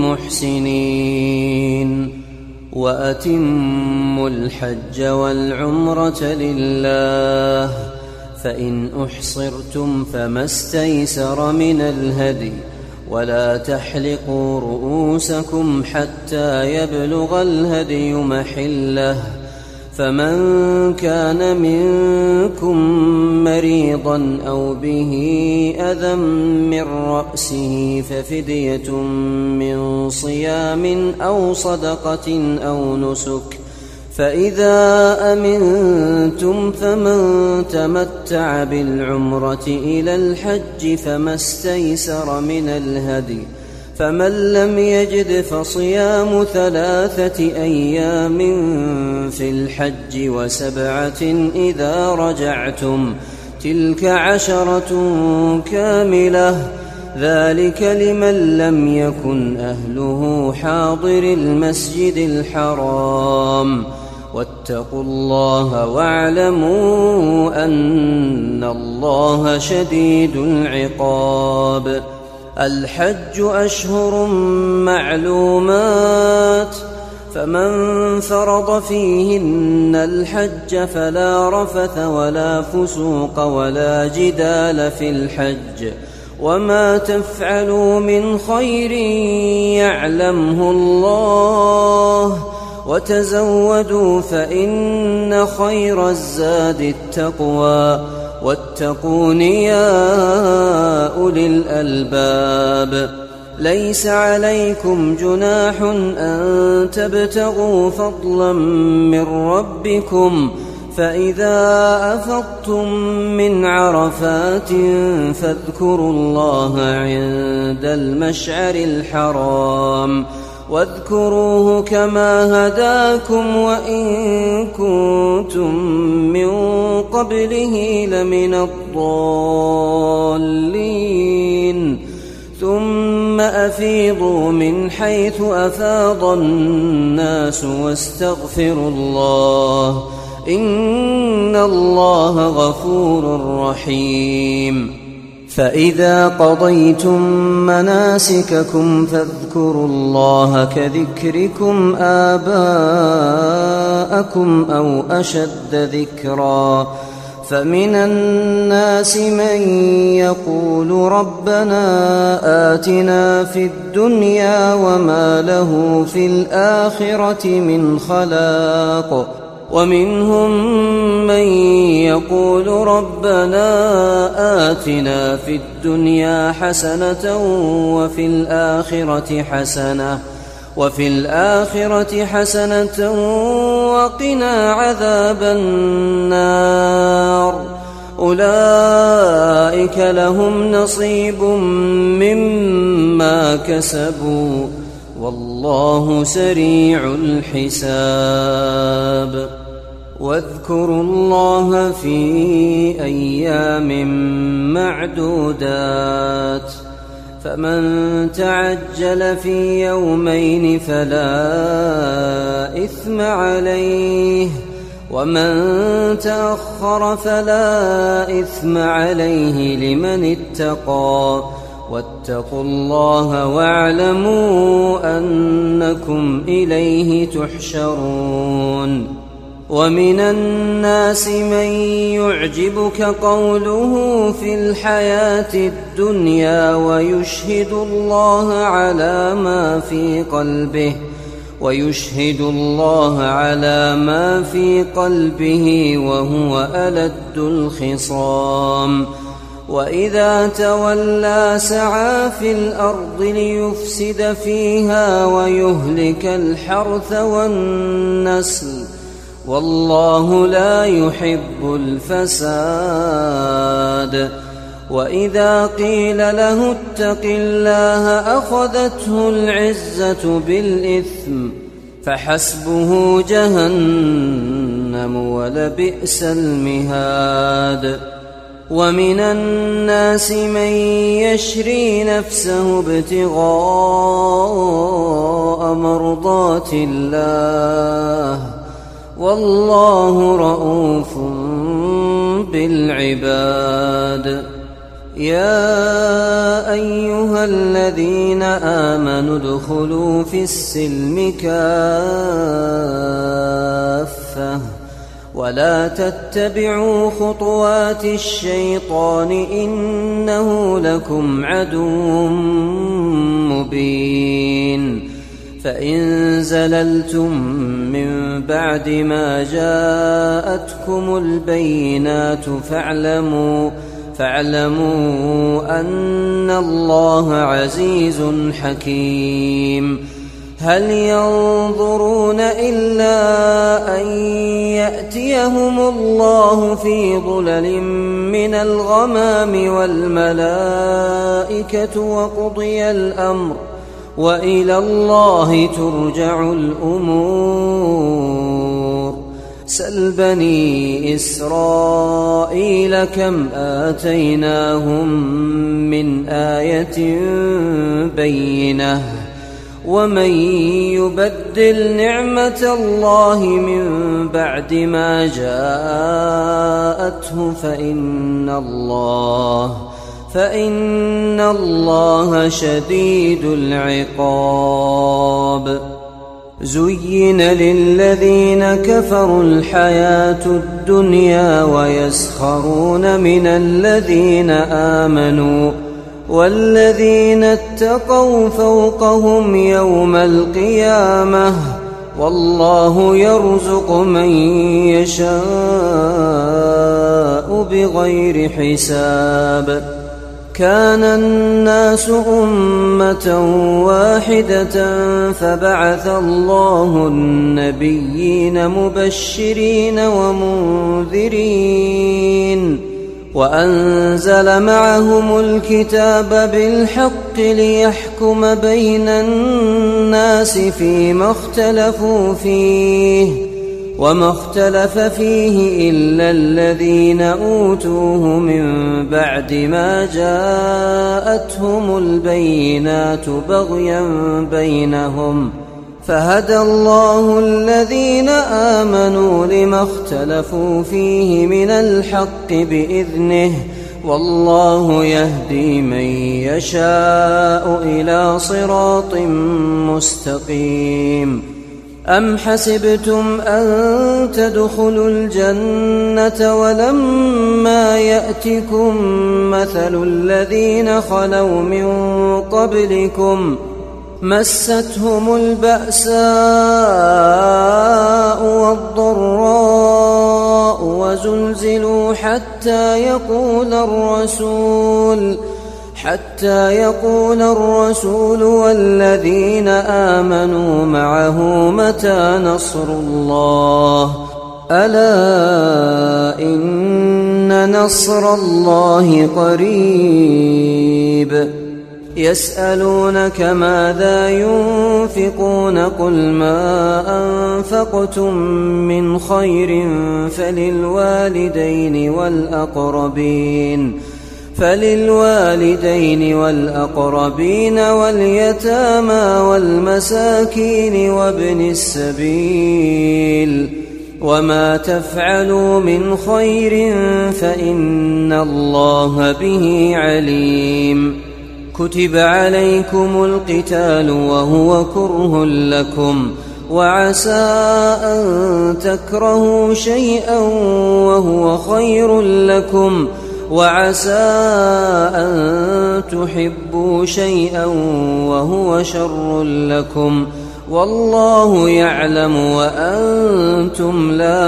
المحسنين وأتموا الحج والعمرة لله فإن أحصرتم فما استيسر من الهدي ولا تحلقوا رؤوسكم حتى يبلغ الهدي محله فمن كان منكم مريضا أو به أذى من رأسه ففدية من صيام أو صدقة أو نسك فإذا أمنتم فمن تمتع بالعمرة إلى الحج فما استيسر من الهدي فمن لم يجد فصيام ثلاثة أيام في الحج وسبعة إذا رجعتم تلك عشرة كاملة ذلك لمن لم يكن أهله حاضر المسجد الحرام واتقوا الله واعلموا أن الله شديد العقاب الحج أشهر معلومات فمن فرض فيهن الحج فلا رفث ولا فسوق ولا جدال في الحج وما تفعلوا من خير يعلمه الله وتزودوا فإن خير الزاد التقوى واتقون يا أولي الألباب ليس عليكم جناح أن تبتغوا فضلا من ربكم فإذا أفضتم من عرفات فاذكروا الله عند المشعر الحرام واذكروه كما هداكم وإن كنتم من قبله لمن الضالين ثم أفيضوا من حيث أفاض الناس واستغفروا الله إن الله غفور رحيم فإذا قضيتم مناسككم فاذكروا الله كذكركم آباءكم أو أشد ذكرا فمن الناس من يقول ربنا آتنا في الدنيا وما له في الآخرة من خلاق ومنهم من يقول ربنا آتنا في الدنيا حسنة وفي الآخرة حسنة وفي الآخرة حسنة وقنا عذاب النار أولئك لهم نصيب مما كسبوا والله سريع الحساب واذكروا الله في أيام معدودات فمن تعجل في يومين فلا إثم عليه ومن تأخر فلا إثم عليه لمن اتقى واتقوا الله واعلموا أنكم إليه تحشرون ومن الناس من يعجبك قوله في الحياة الدنيا ويشهد الله على ما في قلبه ويشهد الله على ما في قلبه وهو ألد الخصام وإذا تولى سعى في الأرض ليفسد فيها ويهلك الحرث والنسل والله لا يحب الفساد وإذا قيل له اتق الله أخذته العزة بالإثم فحسبه جهنم ولبئس المهاد ومن الناس من يشري نفسه ابتغاء مرضات الله والله رءوف بالعباد. يا أيها الذين آمنوا ادخلوا في السلم كافة ولا تتبعوا خطوات الشيطان إنه لكم عدو مبين. فإن زللتم من بعد ما جاءتكم البينات فاعلموا فاعلموا أن الله عزيز حكيم. هل ينظرون إلا أن يأتيهم الله في ظلل من الغمام والملائكة وقضي الأمر وإلى الله ترجع الأمور. سل بني إسرائيل كم آتيناهم من آية بينة ومن يبدل نعمة الله من بعد ما جاءته فإن الله فإن الله شديد العقاب. زين للذين كفروا الحياة الدنيا ويسخرون من الذين آمنوا والذين اتقوا فوقهم يوم القيامة والله يرزق من يشاء بغير حساب. كان الناس أمة واحدة فبعث الله النبيين مبشرين ومنذرين وأنزل معهم الكتاب بالحق ليحكم بين الناس فيما اختلفوا فيه وما اختلف فيه إلا الذين أوتوه من بعد ما جاءتهم البينات بغيا بينهم فهدى الله الذين آمنوا لما اختلفوا فيه من الحق بإذنه والله يهدي من يشاء إلى صراط مستقيم. أم حسبتم أن تدخلوا الجنة ولما يأتكم مثل الذين خلوا من قبلكم مستهم البأساء والضراء وزلزلوا حتى يقول الرسول حتى يقول الرسول والذين آمنوا معه متى نصر الله ألا إن نصر الله قريب. يسألونك ماذا ينفقون قل ما أنفقتم من خير فللوالدين والأقربين فللوالدين والأقربين واليتامى والمساكين وابن السبيل وما تفعلوا من خير فإن الله به عليم. كتب عليكم القتال وهو كره لكم وعسى أن تكرهوا شيئا وهو خير لكم وعسى أن تحبوا شيئا وهو شر لكم والله يعلم وأنتم لا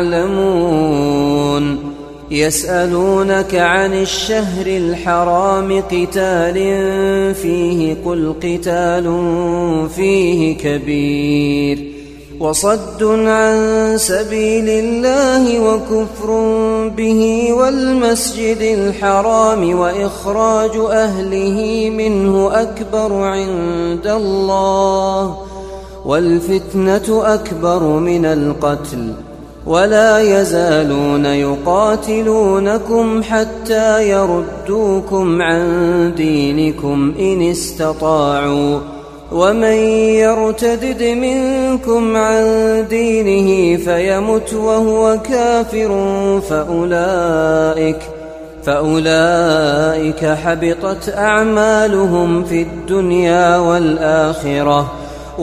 تعلمون. يسألونك عن الشهر الحرام قتال فيه قل قتال فيه كبير وصد عن سبيل الله وكفر به والمسجد الحرام وإخراج أهله منه أكبر عند الله والفتنة أكبر من القتل ولا يزالون يقاتلونكم حتى يردوكم عن دينكم إن استطاعوا ومن يرتدد منكم عن دينه فيمت وهو كافر فأولئك فأولئك حبطت أعمالهم في الدنيا والآخرة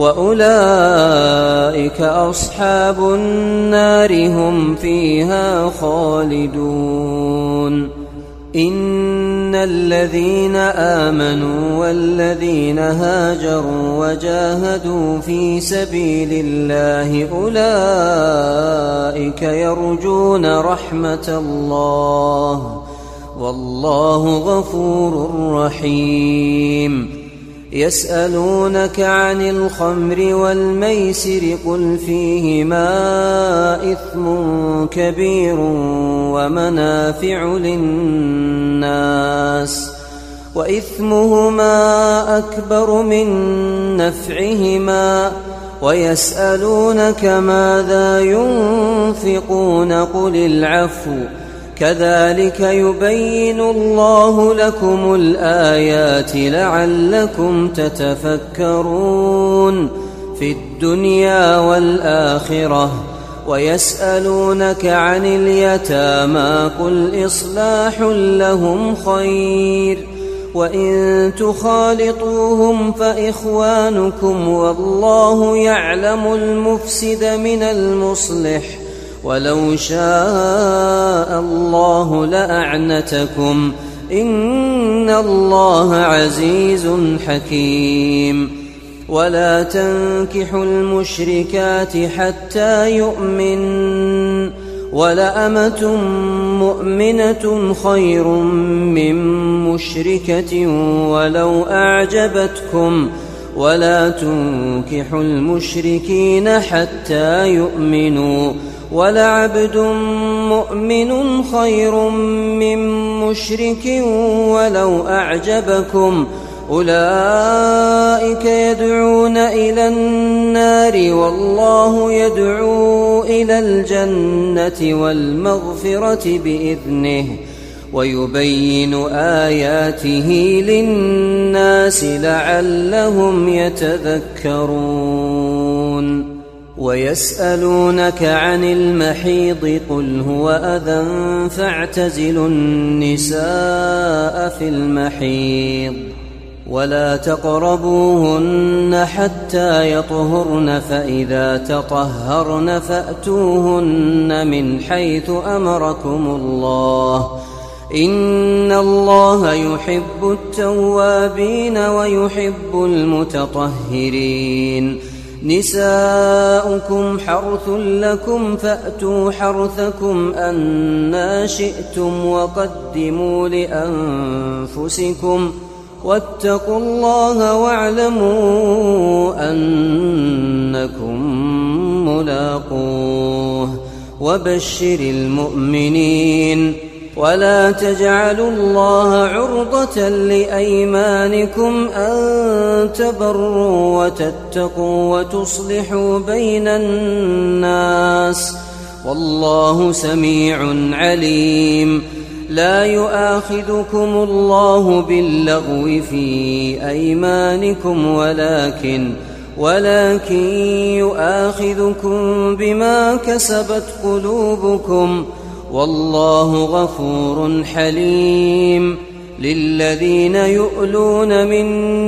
وأولئك أصحاب النار هم فيها خالدون. إن الذين آمنوا والذين هاجروا وجاهدوا في سبيل الله أولئك يرجون رحمة الله والله غفور رحيم. يسألونك عن الخمر والميسر قل فيهما إثم كبير ومنافع للناس وإثمهما أكبر من نفعهما ويسألونك ماذا ينفقون قل العفو كذلك يبين الله لكم الآيات لعلكم تتفكرون في الدنيا والآخرة. ويسألونك عن اليتامى قل إصلاح لهم خير وإن تخالطوهم فإخوانكم والله يعلم المفسد من المصلح ولو شاء الله لأعنتكم إن الله عزيز حكيم. ولا تنكحوا المشركات حتى يؤمن ولأمة مؤمنة خير من مشركة ولو أعجبتكم ولا تنكحوا المشركين حتى يؤمنوا ولعبد مؤمن خير من مشرك ولو أعجبكم أولئك يدعون إلى النار والله يدعو إلى الجنة والمغفرة بإذنه ويبين آياته للناس لعلهم يتذكرون. ويسألونك عن المحيض قل هو أذى فاعتزلوا النساء في المحيض ولا تقربوهن حتى يطهرن فإذا تطهرن فأتوهن من حيث أمركم الله إن الله يحب التوابين ويحب المتطهرين. نساؤكم حرث لكم فأتوا حرثكم أنى شئتم وقدموا لأنفسكم واتقوا الله واعلموا أنكم ملاقوه وبشر المؤمنين. ولا تجعلوا الله عرضة لأيمانكم أن تبروا وتتقوا وتصلحوا بين الناس والله سميع عليم. لا يؤاخذكم الله باللغو في أيمانكم ولكن ولكن يؤاخذكم بما كسبت قلوبكم والله غفور حليم. للذين يؤلون من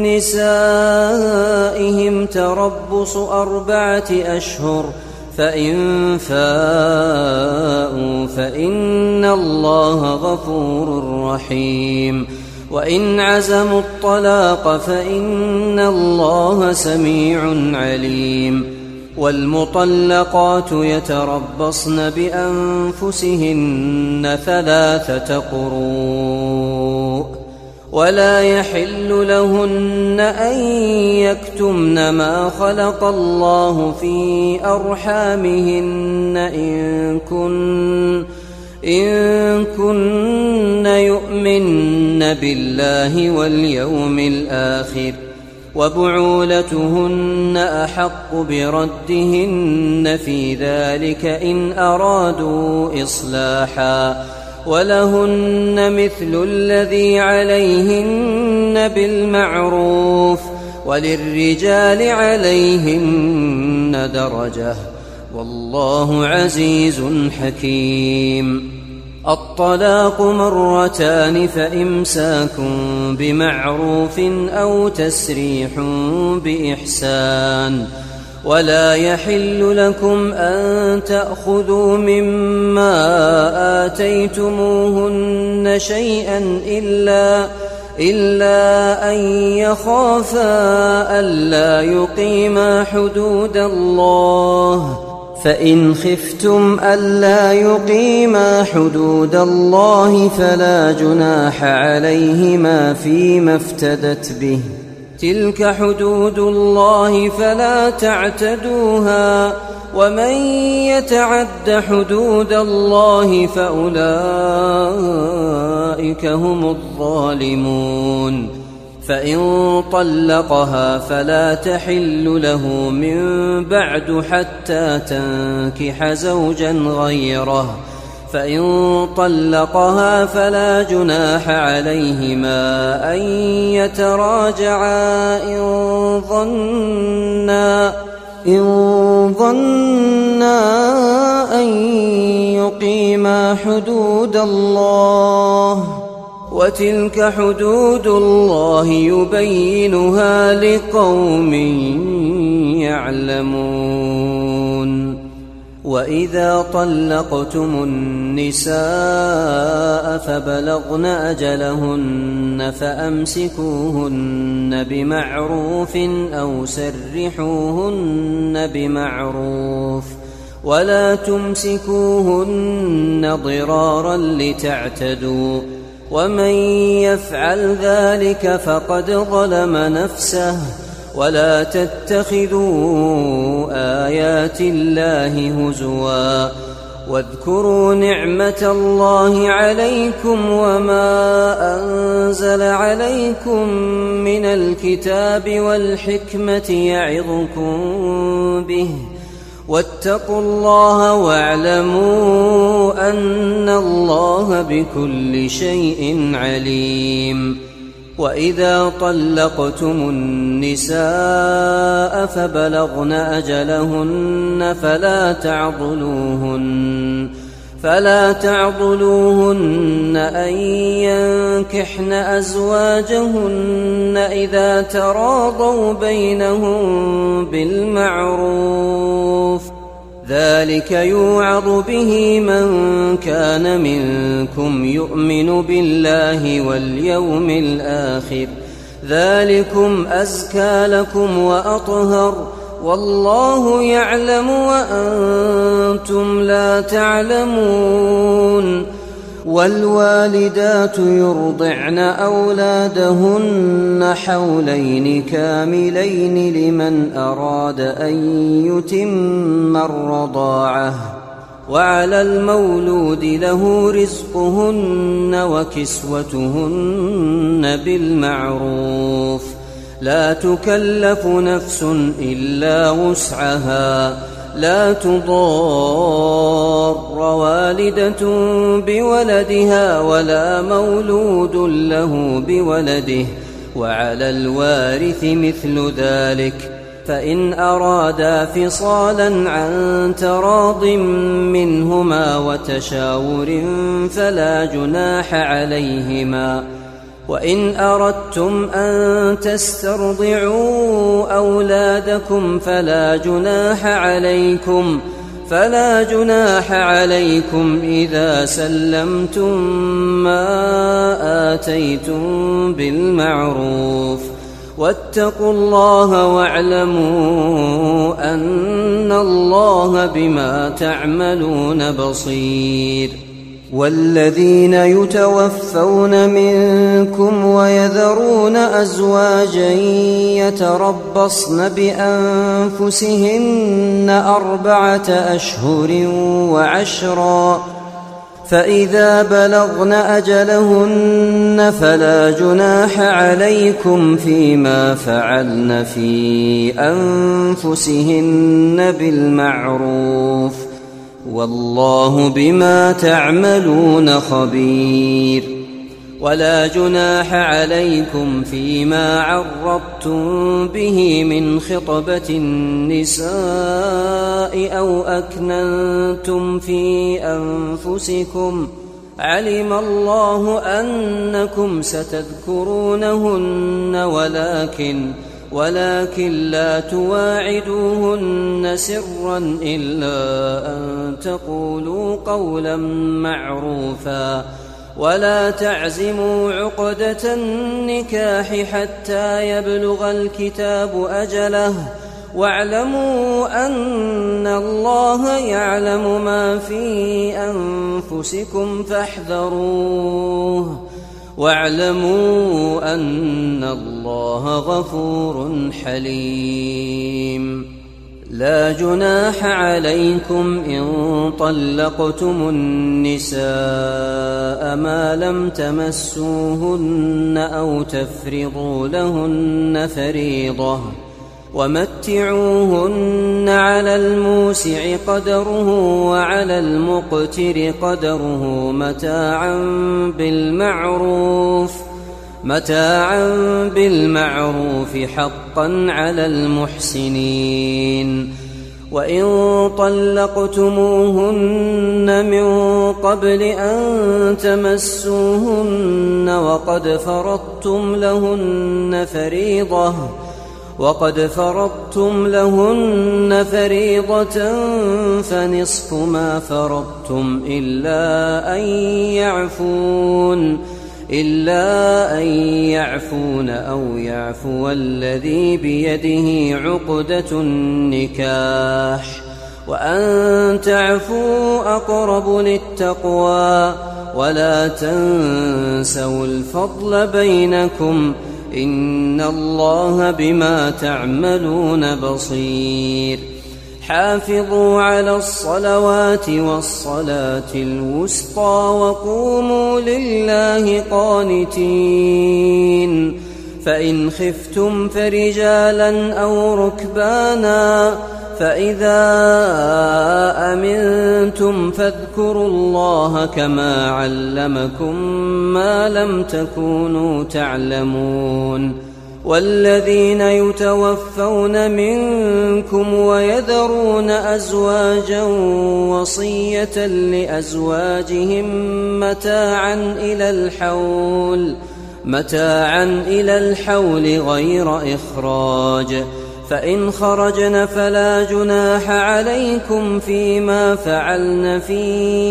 نسائهم تربص أربعة أشهر فإن فاءوا فإن الله غفور رحيم. وإن عزموا الطلاق فإن الله سميع عليم. والمطلقات يتربصن بأنفسهن ثلاثة قروء ولا يحل لهن أن يكتمن ما خلق الله في أرحامهن إن كن إن كن يؤمن بالله واليوم الآخر وبعولتهن أحق بردهن في ذلك إن أرادوا إصلاحا ولهن مثل الذي عليهن بالمعروف وللرجال عليهن درجة والله عزيز حكيم. الطلاق مرتان فإمساك بمعروف أو تسريح بإحسان ولا يحل لكم أن تأخذوا مما آتيتموهن شيئا إلا إلا أن يخافا ألا يقيما حدود الله فإن خفتم ألا يقيما حدود الله فلا جناح عليهما فيما افتدت به تلك حدود الله فلا تعتدوها ومن يتعد حدود الله فأولئك هم الظالمون. فإن طلقها فلا تحل له من بعد حتى تنكح زوجا غيره فإن طلقها فلا جناح عليهما أن يتراجعا إن ظنا إن ظنا أن يقيما حدود الله وتلك حدود الله يبينها لقوم يعلمون. وإذا طلقتم النساء فبلغن أجلهن فأمسكوهن بمعروف أو سرحوهن بمعروف ولا تمسكوهن ضرارا لتعتدوا ومن يفعل ذلك فقد ظلم نفسه ولا تتخذوا آيات الله هزوا واذكروا نعمة الله عليكم وما أنزل عليكم من الكتاب والحكمة يعظكم به واتقوا الله واعلموا أن الله بكل شيء عليم. وإذا طلقتم النساء فبلغن أجلهن فلا تعضلوهن فلا تعضلوهن أن ينكحن أزواجهن إذا تراضوا بينهم بالمعروف ذلك يوعظ به من كان منكم يؤمن بالله واليوم الآخر ذلكم أزكى لكم وأطهر والله يعلم وأنتم لا تعلمون. والوالدات يرضعن أولادهن حولين كاملين لمن أراد أن يتم الرضاعة وعلى المولود له رزقهن وكسوتهن بالمعروف لا تكلف نفس إلا وسعها لا تضار والدة بولدها ولا مولود له بولده وعلى الوارث مثل ذلك فإن أرادا فصالا عن تراض منهما وتشاور فلا جناح عليهما. وإن أردتم أن تسترضعوا أولادكم فلا جناح عليكم فلا جناح عليكم إذا سلمتم ما آتيتم بالمعروف واتقوا الله واعلموا أن الله بما تعملون بصير. والذين يتوفون منكم ويذرون أزواجا يتربصن بأنفسهن أربعة أشهر وعشرا فإذا بلغن أجلهن فلا جناح عليكم فيما فعلن في أنفسهن بالمعروف والله بما تعملون خبير. ولا جناح عليكم فيما عرضتم به من خطبة النساء أو أكننتم في أنفسكم علم الله أنكم ستذكرونهن ولكن ولكن لا تواعدوهن سرا إلا أن تقولوا قولا معروفا ولا تعزموا عقدة النكاح حتى يبلغ الكتاب أجله واعلموا أن الله يعلم ما في أنفسكم فاحذروه واعلموا أن الله غفور حليم. لا جناح عليكم إن طلقتم النساء ما لم تمسوهن أو تفرضوا لهن فريضة ومتعوهن على الموسع قدره وعلى المقتر قدره متاعا بالمعروف متاعا بالمعروف حقا على المحسنين. وإن طلقتموهن من قبل أن تمسوهن وقد فرضتم لهن فريضة وقد فرضتم لهن فريضة فنصف ما فرضتم إلا أن يعفون إلا أن يعفون أو يعفو الذي بيده عقدة النكاح وأن تعفوا أقرب للتقوى ولا تنسوا الفضل بينكم إن الله بما تعملون بصير. حافظوا على الصلوات والصلاة الوسطى وقوموا لله قانتين. فإن خفتم فرجالا أو ركبانا فإذا أمنتم فاذكروا الله كما علمكم ما لم تكونوا تعلمون. والذين يتوفون منكم ويذرون أزواجا وصية لأزواجهم متاعا إلى الحول متاعا إلى الحول غير إخراج فإن خرجن فلا جناح عليكم فيما فعلن في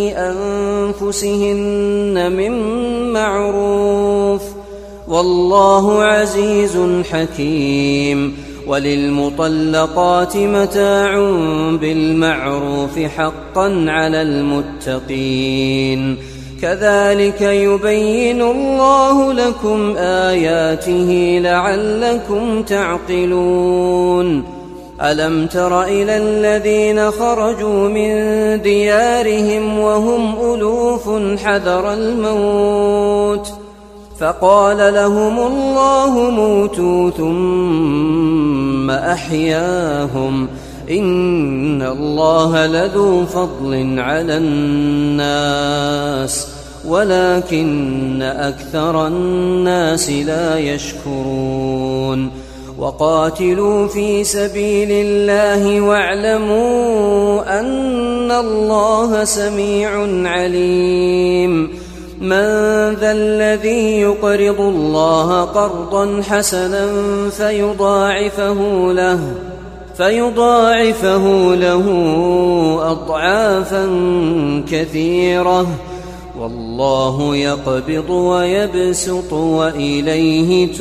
أنفسهن من معروف والله عزيز حكيم. وللمطلقات متاع بالمعروف حقا على المتقين كذلك يبين الله لكم آياته لعلكم تعقلون. ألم تر إلى الذين خرجوا من ديارهم وهم ألوف حذر الموت فقال لهم الله موتوا ثم أحياهم إن الله لذو فضل على الناس ولكن أكثر الناس لا يشكرون. وقاتلوا في سبيل الله واعلموا أن الله سميع عليم. من ذا الذي يقرض الله قرضا حسنا فيضاعفه له فيضاعفه له أضعافا كثيرة والله يقبض ويبسط وإليه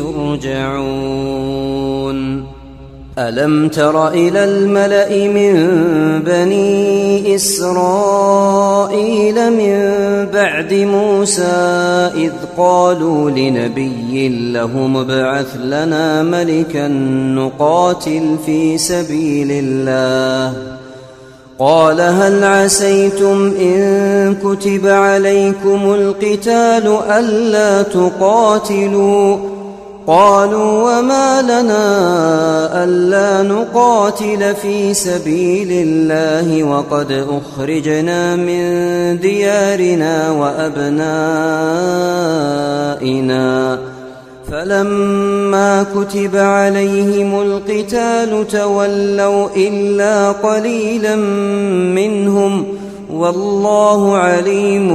ترجعون. ألم تر إلى الملأ من بني إسرائيل من بعد موسى إذ قالوا لنبي لهم ابعث لنا ملكا نقاتل في سبيل الله قال هل عسيتم إن كتب عليكم القتال ألا تقاتلوا قالوا وما لنا ألا نقاتل في سبيل الله وقد أخرجنا من ديارنا وأبنائنا فلما كتب عليهم القتال تولوا إلا قليلا منهم والله عليم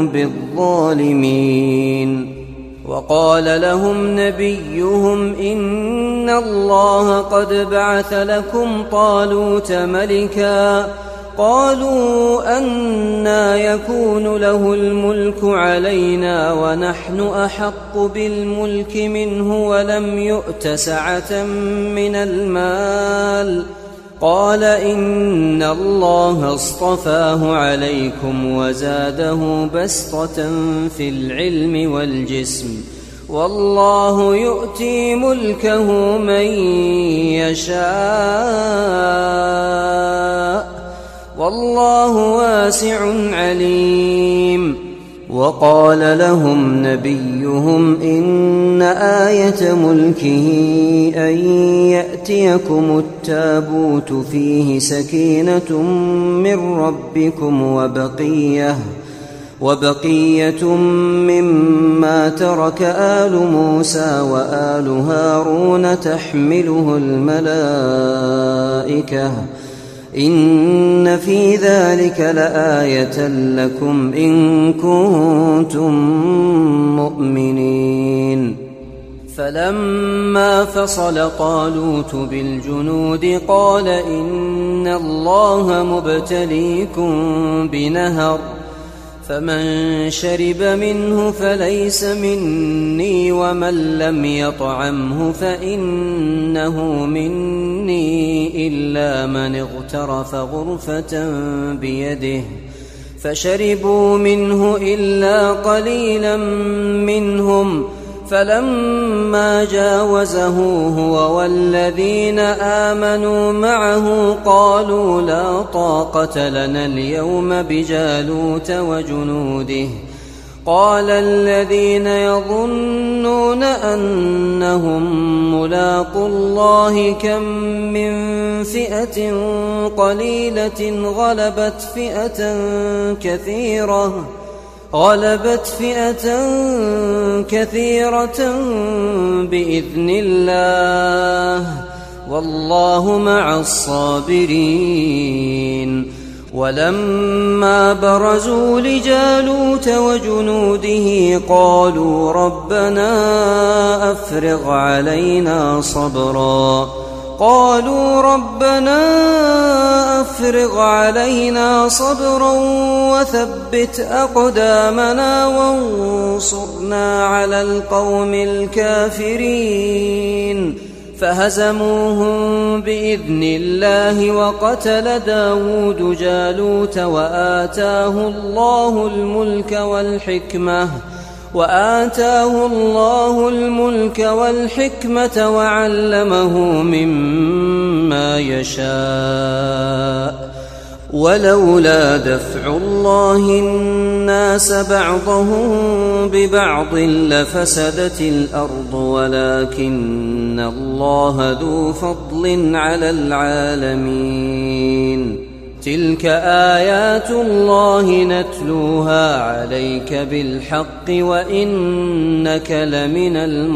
بالظالمين. وقال لهم نبيهم إن الله قد بعث لكم طالوت ملكا قالوا أنى يكون له الملك علينا ونحن أحق بالملك منه ولم يؤت سعة من المال قال إن الله اصطفاه عليكم وزاده بسطة في العلم والجسم والله يؤتي ملكه من يشاء والله واسع عليم. وقال لهم نبيهم إن آية ملكه أن يأتيكم التابوت فيه سكينة من ربكم وبقية وبقية مما ترك آل موسى وآل هارون تحمله الملائكة إن في ذلك لآية لكم إن كنتم مؤمنين. فلما فصل طالوت بالجنود قال إن الله مبتليكم بنهر فمن شرب منه فليس مني ومن لم يطعمه فإنه مني إلا من اغترف غرفة بيده فشربوا منه إلا قليلا منهم فلما جاوزه هو والذين آمنوا معه قالوا لا طاقة لنا اليوم بجالوت وجنوده قال الذين يظنون أنهم ملاقو الله كم من فئة قليلة غلبت فئة كثيرة غلبت فئة كثيرة بإذن الله والله مع الصابرين. ولما برزوا لجالوت وجنوده قالوا ربنا أفرغ علينا صبرا قالوا ربنا أفرغ علينا صبرا وثبت أقدامنا وانصرنا على القوم الكافرين فهزموهم بإذن الله وقتل داود جالوت وآتاه الله الملك والحكمة وآتاه الله الملك والحكمة وعلمه مما يشاء ولولا دفع الله الناس بعضهم ببعض لفسدت الأرض ولكن الله ذو فضل على العالمين. تلك آيات الله نتلوها عليك بالحق وإنك لمن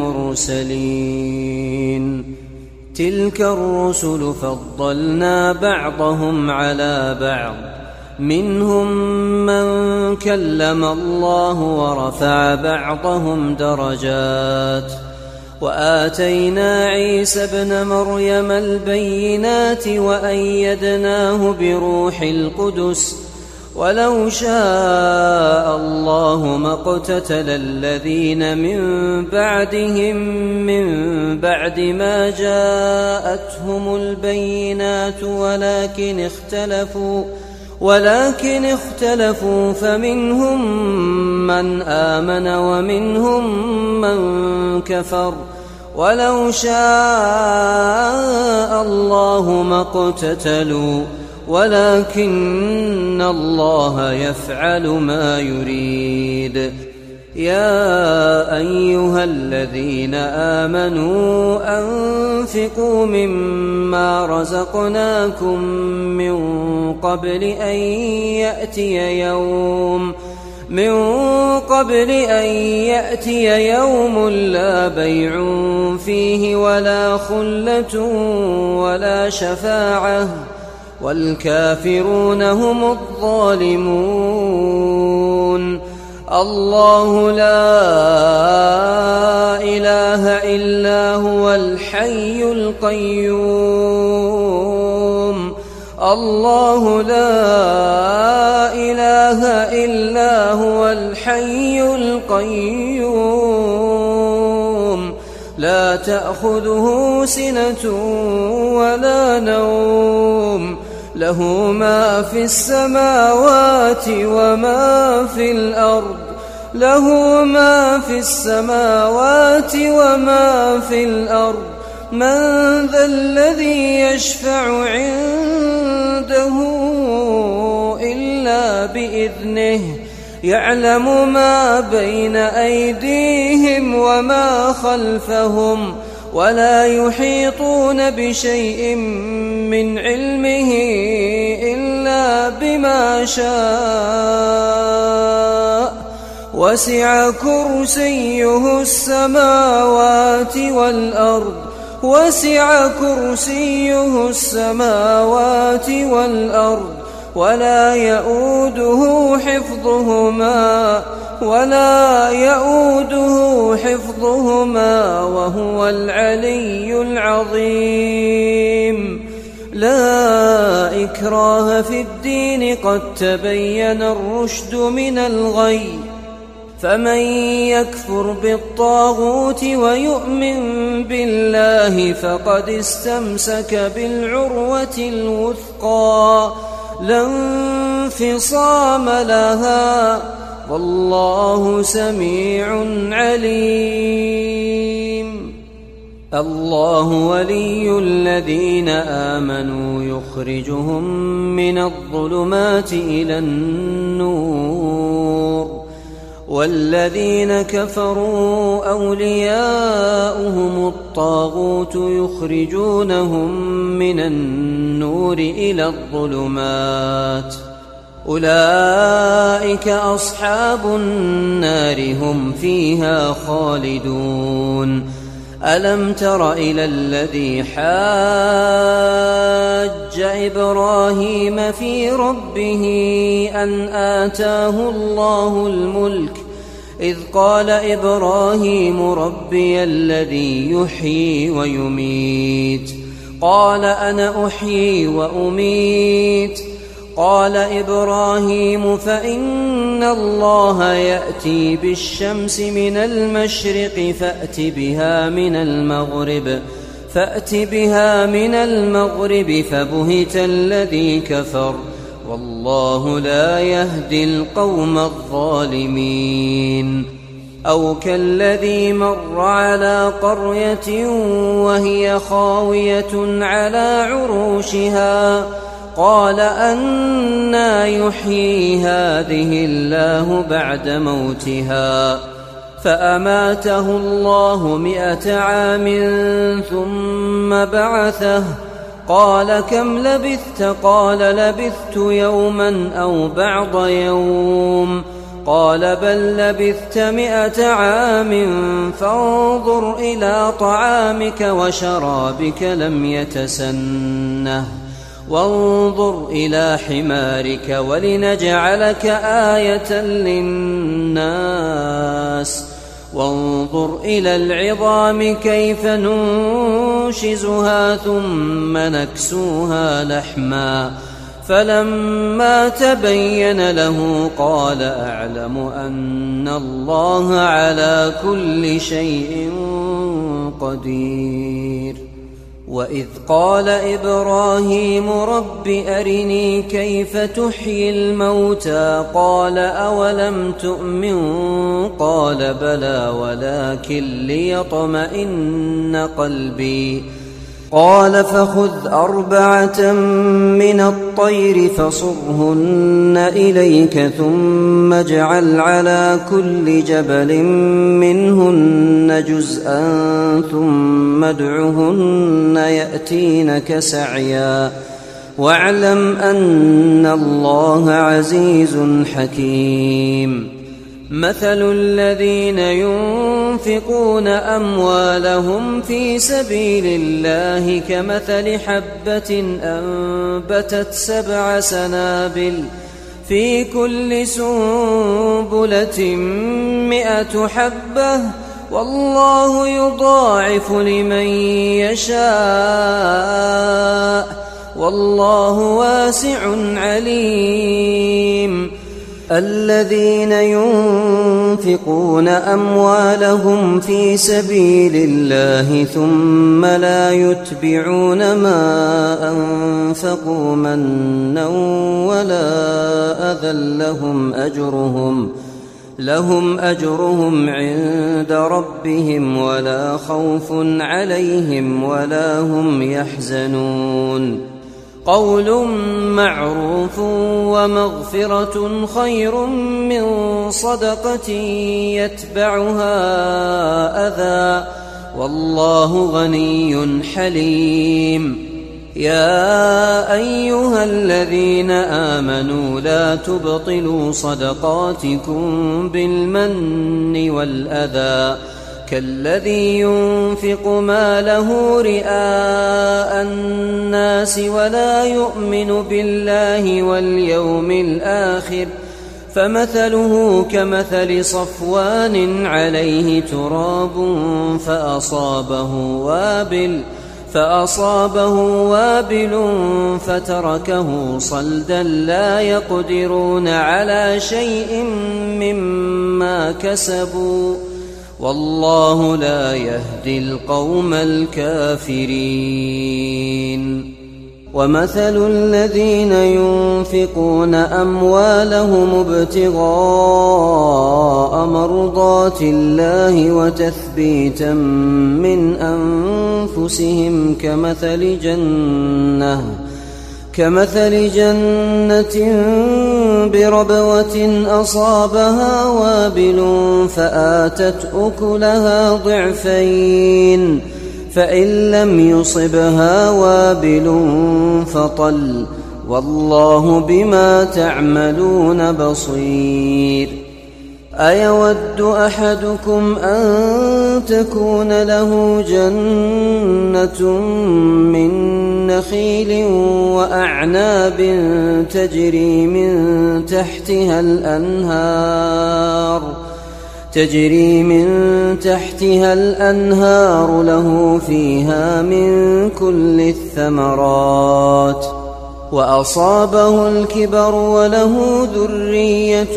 المرسلين. تلك الرسل فضلنا بعضهم على بعض منهم من كلم الله ورفع بعضهم درجات وآتينا عيسى ابن مريم البينات وأيدناه بروح القدس ولو شاء الله ما اقتتل الذين من بعدهم من بعد ما جاءتهم البينات ولكن اختلفوا ولكن اختلفوا فمنهم من آمن ومنهم من كفر ولو شاء الله ما اقتتلوا ولكن الله يفعل ما يريد. يا أيها الذين آمنوا أنفقوا مما رزقناكم من قبل أن يأتي يوم من قبل أن يأتي يوم لا بيع فيه ولا خلة ولا شفاعة والكافرون هم الظالمون. الله لا إله إلا هو الحي القيوم الله لا إله إلا هو الحي القيوم لا تأخذه سنة ولا نوم له ما في السماوات وما في الأرض له ما في السماوات وما في الأرض من ذا الذي يشفع عنده إلا بإذنه يعلم ما بين أيديهم وما خلفهم ولا يحيطون بشيء من علمه إلا بما شاء وسع كرسيه السماوات والأرض وسع كرسيه السماوات والأرض ولا يؤوده حفظهما ولا يؤوده حفظهما وهو العلي العظيم. لا إكراه في الدين قد تبين الرشد من الغي فمن يكفر بالطاغوت ويؤمن بالله فقد استمسك بالعروة الوثقى لا انفصام لها والله سميع عليم. الله ولي الذين آمنوا يخرجهم من الظلمات إلى النور والذين كفروا أولياؤهم الطاغوت يخرجونهم من النور إلى الظلمات أولئك أصحاب النار هم فيها خالدون. ألم تر إلى الذي حاج إبراهيم في ربه أن آتاه الله الملك إذ قال إبراهيم ربي الذي يحيي ويميت قال أنا أحيي وأميت قال إبراهيم فإن الله يأتي بالشمس من المشرق فأت بها من المغرب فأت بها من المغرب فبهت الذي كفر والله لا يهدي القوم الظالمين. أو كالذي مر على قرية وهي خاوية على عروشها قال أنى يحيي هذه الله بعد موتها فأماته الله مئة عام ثم بعثه قال كم لبثت قال لبثت يوما أو بعض يوم قال بل لبثت مئة عام فانظر إلى طعامك وشرابك لم يتسنه وانظر إلى حمارك ولنجعلك آية للناس وانظر إلى العظام كيف ننشزها ثم نكسوها لحما فلما تبين له قال أعلم أن الله على كل شيء قدير. وإذ قال إبراهيم رب أرني كيف تحيي الموتى قال أولم تؤمن قال بلى ولكن ليطمئن قلبي قال فخذ أربعة من الطير فصرهن إليك ثم اجعل على كل جبل منهن جزءا ثم ادعهن يأتينك سعيا واعلم أن الله عزيز حكيم. مثل الذين ينفقون أموالهم في سبيل الله كمثل حبة أنبتت سبع سنابل في كل سنبلة مئة حبة والله يضاعف لمن يشاء والله واسع عليم. الذين ينفقون أموالهم في سبيل الله ثم لا يتبعون ما أنفقوا منا ولا أذى لهم أجرهم لهم أجرهم عند ربهم ولا خوف عليهم ولا هم يحزنون. قول معروف ومغفرة خير من صدقة يتبعها أذى والله غني حليم. يا أيها الذين آمنوا لا تبطلوا صدقاتكم بالمن والأذى كالذي ينفق ماله رئاء الناس ولا يؤمن بالله واليوم الآخر فمثله كمثل صفوان عليه تراب فأصابه وابل فأصابه وابل فتركه صلدا لا يقدرون على شيء مما كسبوا والله لا يهدي القوم الكافرين. ومثل الذين ينفقون أموالهم ابتغاء مرضات الله وتثبيتا من أنفسهم كمثل جنة كمثل جنة بربوة أصابها وابل فآتت أكلها ضعفين فإن لم يصبها وابل فطل والله بما تعملون بصير. أيود أحدكم أن تكون له جنة من نخيل وأعناب تجري من تحتها الأنهار تجري من تحتها الأنهار له فيها من كل الثمرات وأصابه الكبر وله ذرية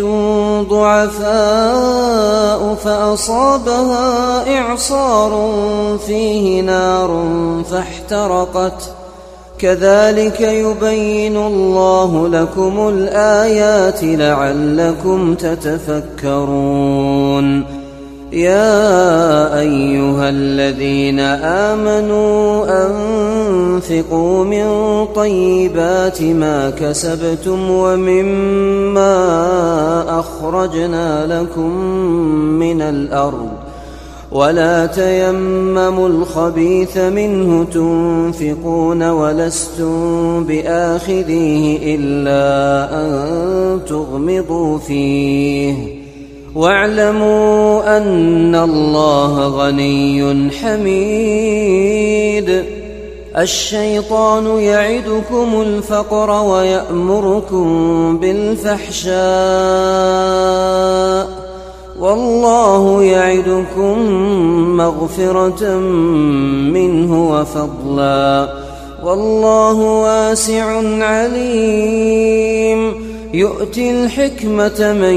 ضعفاء فأصابها إعصار فيه نار فاحترقت كذلك يبين الله لكم الآيات لعلكم تتفكرون. يا أيها الذين آمنوا أنفقوا من طيبات ما كسبتم ومما أخرجنا لكم من الأرض ولا تيمموا الخبيث منه تنفقون ولستم بآخذيه إلا أن تغمضوا فيه واعلموا أن الله غني حميد. الشيطان يعدكم الفقر ويأمركم بالفحشاء والله يعدكم مغفرة منه وفضلا والله واسع عليم. يؤتي الحكمة من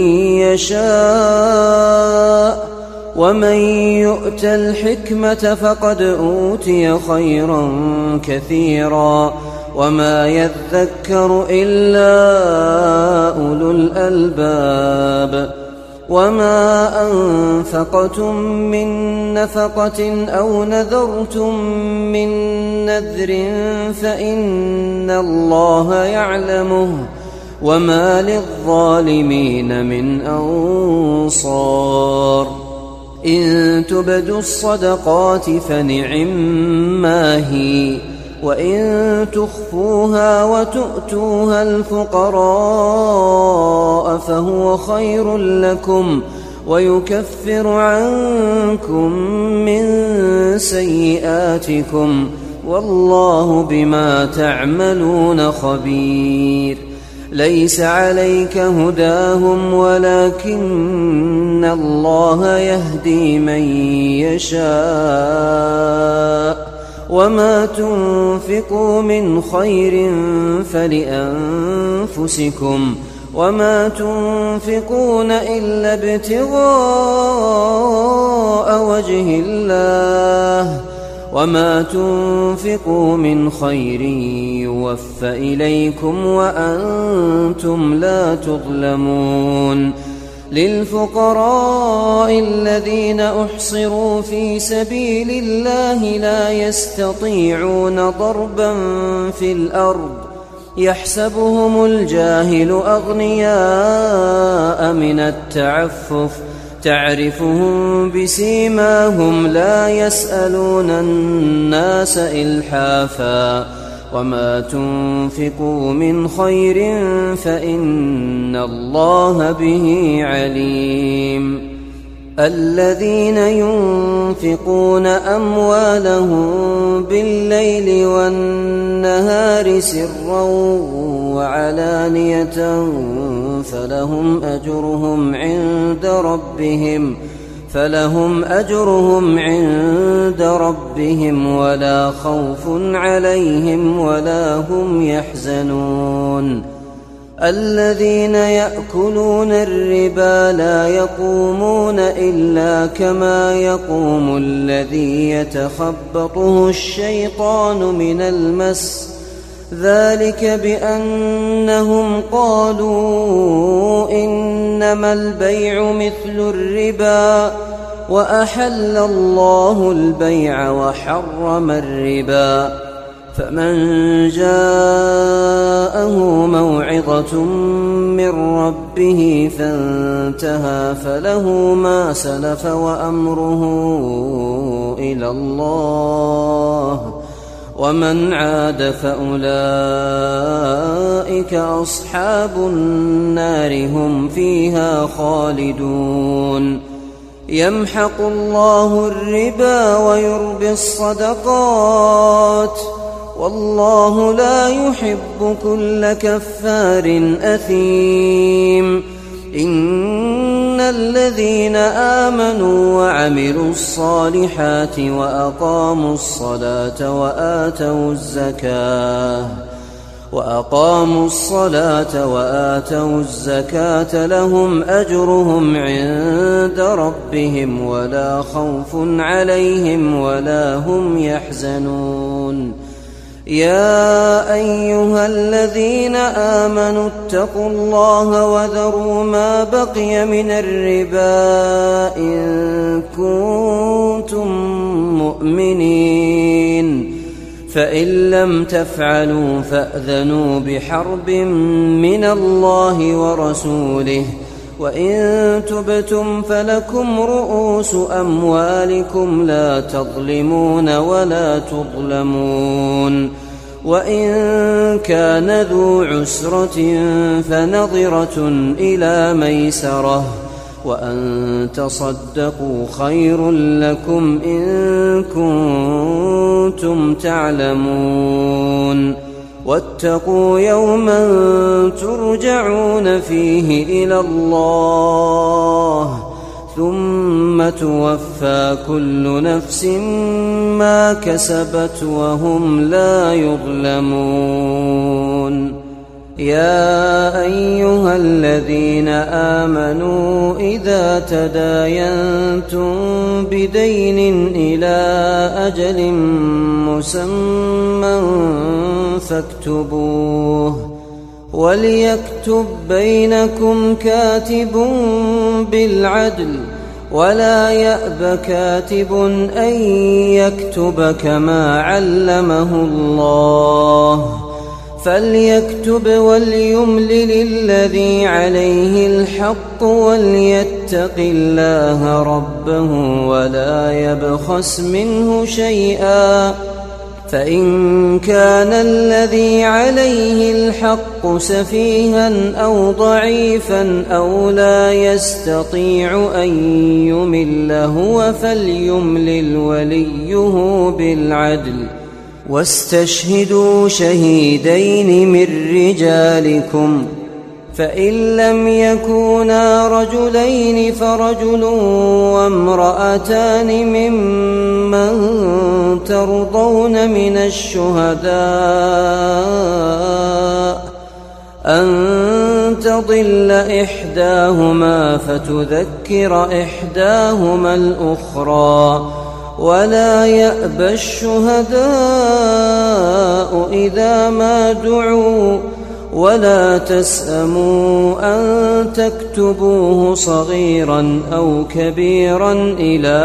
يشاء ومن يؤت الحكمة فقد أوتي خيرا كثيرا وما يذكر إلا أولو الألباب. وما أنفقتم من نفقة أو نذرتم من نذر فإن الله يعلمه وما للظالمين من أنصار إن تبدوا الصدقات فنعما هي وإن تخفوها وتؤتوها الفقراء فهو خير لكم ويكفر عنكم من سيئاتكم والله بما تعملون خبير ليس عليك هداهم ولكن الله يهدي من يشاء وما تنفقوا من خير فلأنفسكم وما تنفقون إلا ابتغاء وجه الله وما تنفقوا من خير يوفى إليكم وأنتم لا تظلمون للفقراء الذين أحصروا في سبيل الله لا يستطيعون ضربا في الأرض يحسبهم الجاهل أغنياء من التعفف تعرفهم بسيماهم لا يسألون الناس إلحافا وما تنفقوا من خير فإن الله به عليم الذين ينفقون أموالهم بالليل والنهار سرا وعلانية فلهم أجرهم عند ربهم فلهم أجرهم عند ربهم ولا خوف عليهم ولا هم يحزنون الذين يأكلون الربا لا يقومون إلا كما يقوم الذي يتخبطه الشيطان من المس ذلك بأنهم قالوا إنما البيع مثل الربا وأحل الله البيع وحرم الربا فمن جاءه موعظة من ربه فانتهى فله ما سلف وأمره إلى الله ومن عاد فأولئك أصحاب النار هم فيها خالدون يمحق الله الربا ويربي الصدقات والله لا يحب كل كفار أثيم إن الذين آمنوا وعملوا الصالحات وأقاموا الصلاة وآتوا الزكاة وأقاموا الصلاة وآتوا الزكاة لهم أجرهم عند ربهم ولا خوف عليهم ولا هم يحزنون يا أيها الذين آمنوا اتقوا الله وذروا ما بقي من الربا إن كنتم مؤمنين فإن لم تفعلوا فأذنوا بحرب من الله ورسوله وإن تبتم فلكم رؤوس أموالكم لا تظلمون ولا تظلمون وإن كان ذو عسرة فنظرة إلى ميسرة وأن تصدقوا خير لكم إن كنتم تعلمون واتقوا يوما ترجعون فيه إلى الله ثم توفى كل نفس ما كسبت وهم لا يظلمون يا أيها الذين آمنوا إذا تداينتم بدين إلى أجل مسمى فاكتبوه وليكتب بينكم كاتب بالعدل ولا يأب كاتب أن يكتب كما علمه الله فليكتب وليملل الذي عليه الحق وليتق الله ربه ولا يبخس منه شيئا فإن كان الذي عليه الحق سفيها أو ضعيفا أو لا يستطيع أن يمل هو فليملل وليه بالعدل واستشهدوا شهيدين من رجالكم فإن لم يكونا رجلين فرجل وامرأتان ممن ترضون من الشهداء أن تضل إحداهما فتذكر إحداهما الأخرى ولا يأبى الشهداء إذا ما دعوا ولا تسأموا أن تكتبوه صغيرا أو كبيرا إلى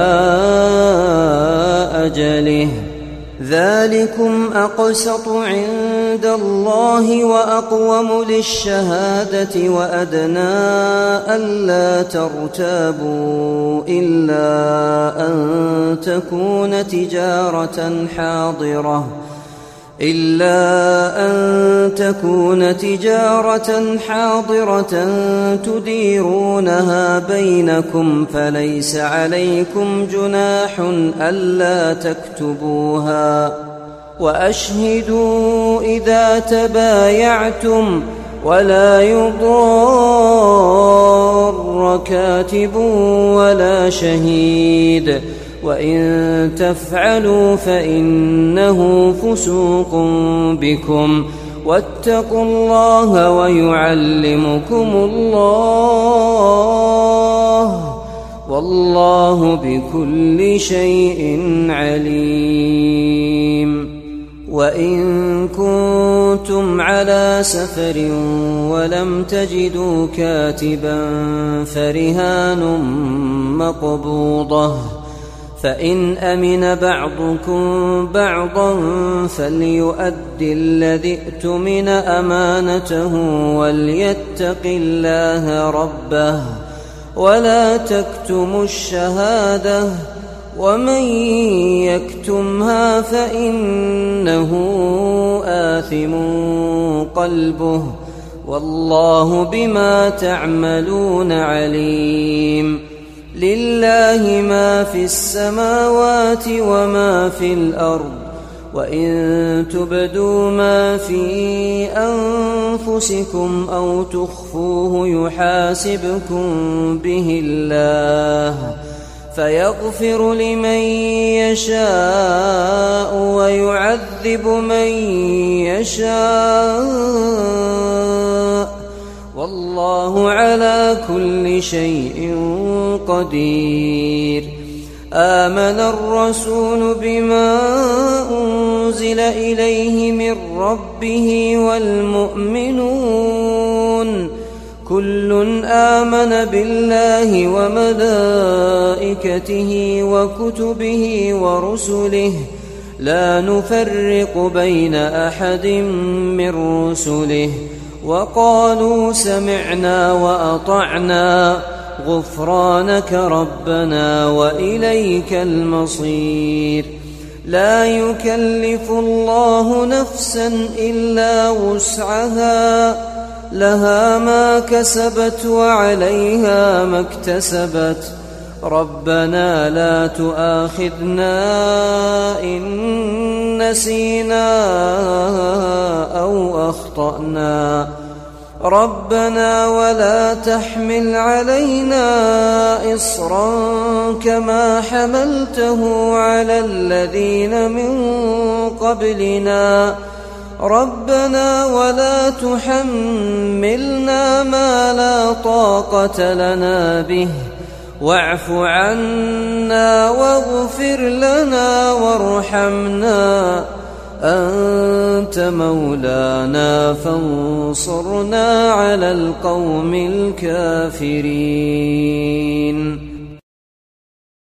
أجله ذلكم أقسط عند الله وأقوم للشهادة وأدنى ألا ترتابوا إلا أن تكون تجارة حاضرة إلا أن تكون تجارة حاضرة تديرونها بينكم فليس عليكم جناح ألا تكتبوها وأشهدوا إذا تبايعتم ولا يضار كاتب ولا شهيد وإن تفعلوا فإنه فسوق بكم واتقوا الله ويعلمكم الله والله بكل شيء عليم وإن كنتم على سفر ولم تجدوا كاتبا فرهان مقبوضة فإن أمن بعضكم بعضا فليؤدي الذي اؤتمن أمانته وليتق الله ربه ولا تكتموا الشهادة ومن يكتمها فإنه آثم قلبه والله بما تعملون عليم لله ما في السماوات وما في الأرض وإن تبدوا ما في أنفسكم أو تخفوه يحاسبكم به الله فيغفر لمن يشاء ويعذب من يشاء والله على كل شيء قدير آمن الرسول بما أنزل إليه من ربه والمؤمنون كل آمن بالله وملائكته وكتبه ورسله لا نفرق بين أحد من رسله وقالوا سمعنا وأطعنا غفرانك ربنا وإليك المصير لا يكلف الله نفسا إلا وسعها لها ما كسبت وعليها ما اكتسبت ربنا لا تؤاخذنا إن نسينا أو أخطأنا ربنا ولا تحمل علينا إصرا كما حملته على الذين من قبلنا ربنا ولا تحملنا ما لا طاقة لنا به واعف عنا واغفر لنا وارحمنا أنت مولانا فانصرنا فانصرنا على القوم الكافرين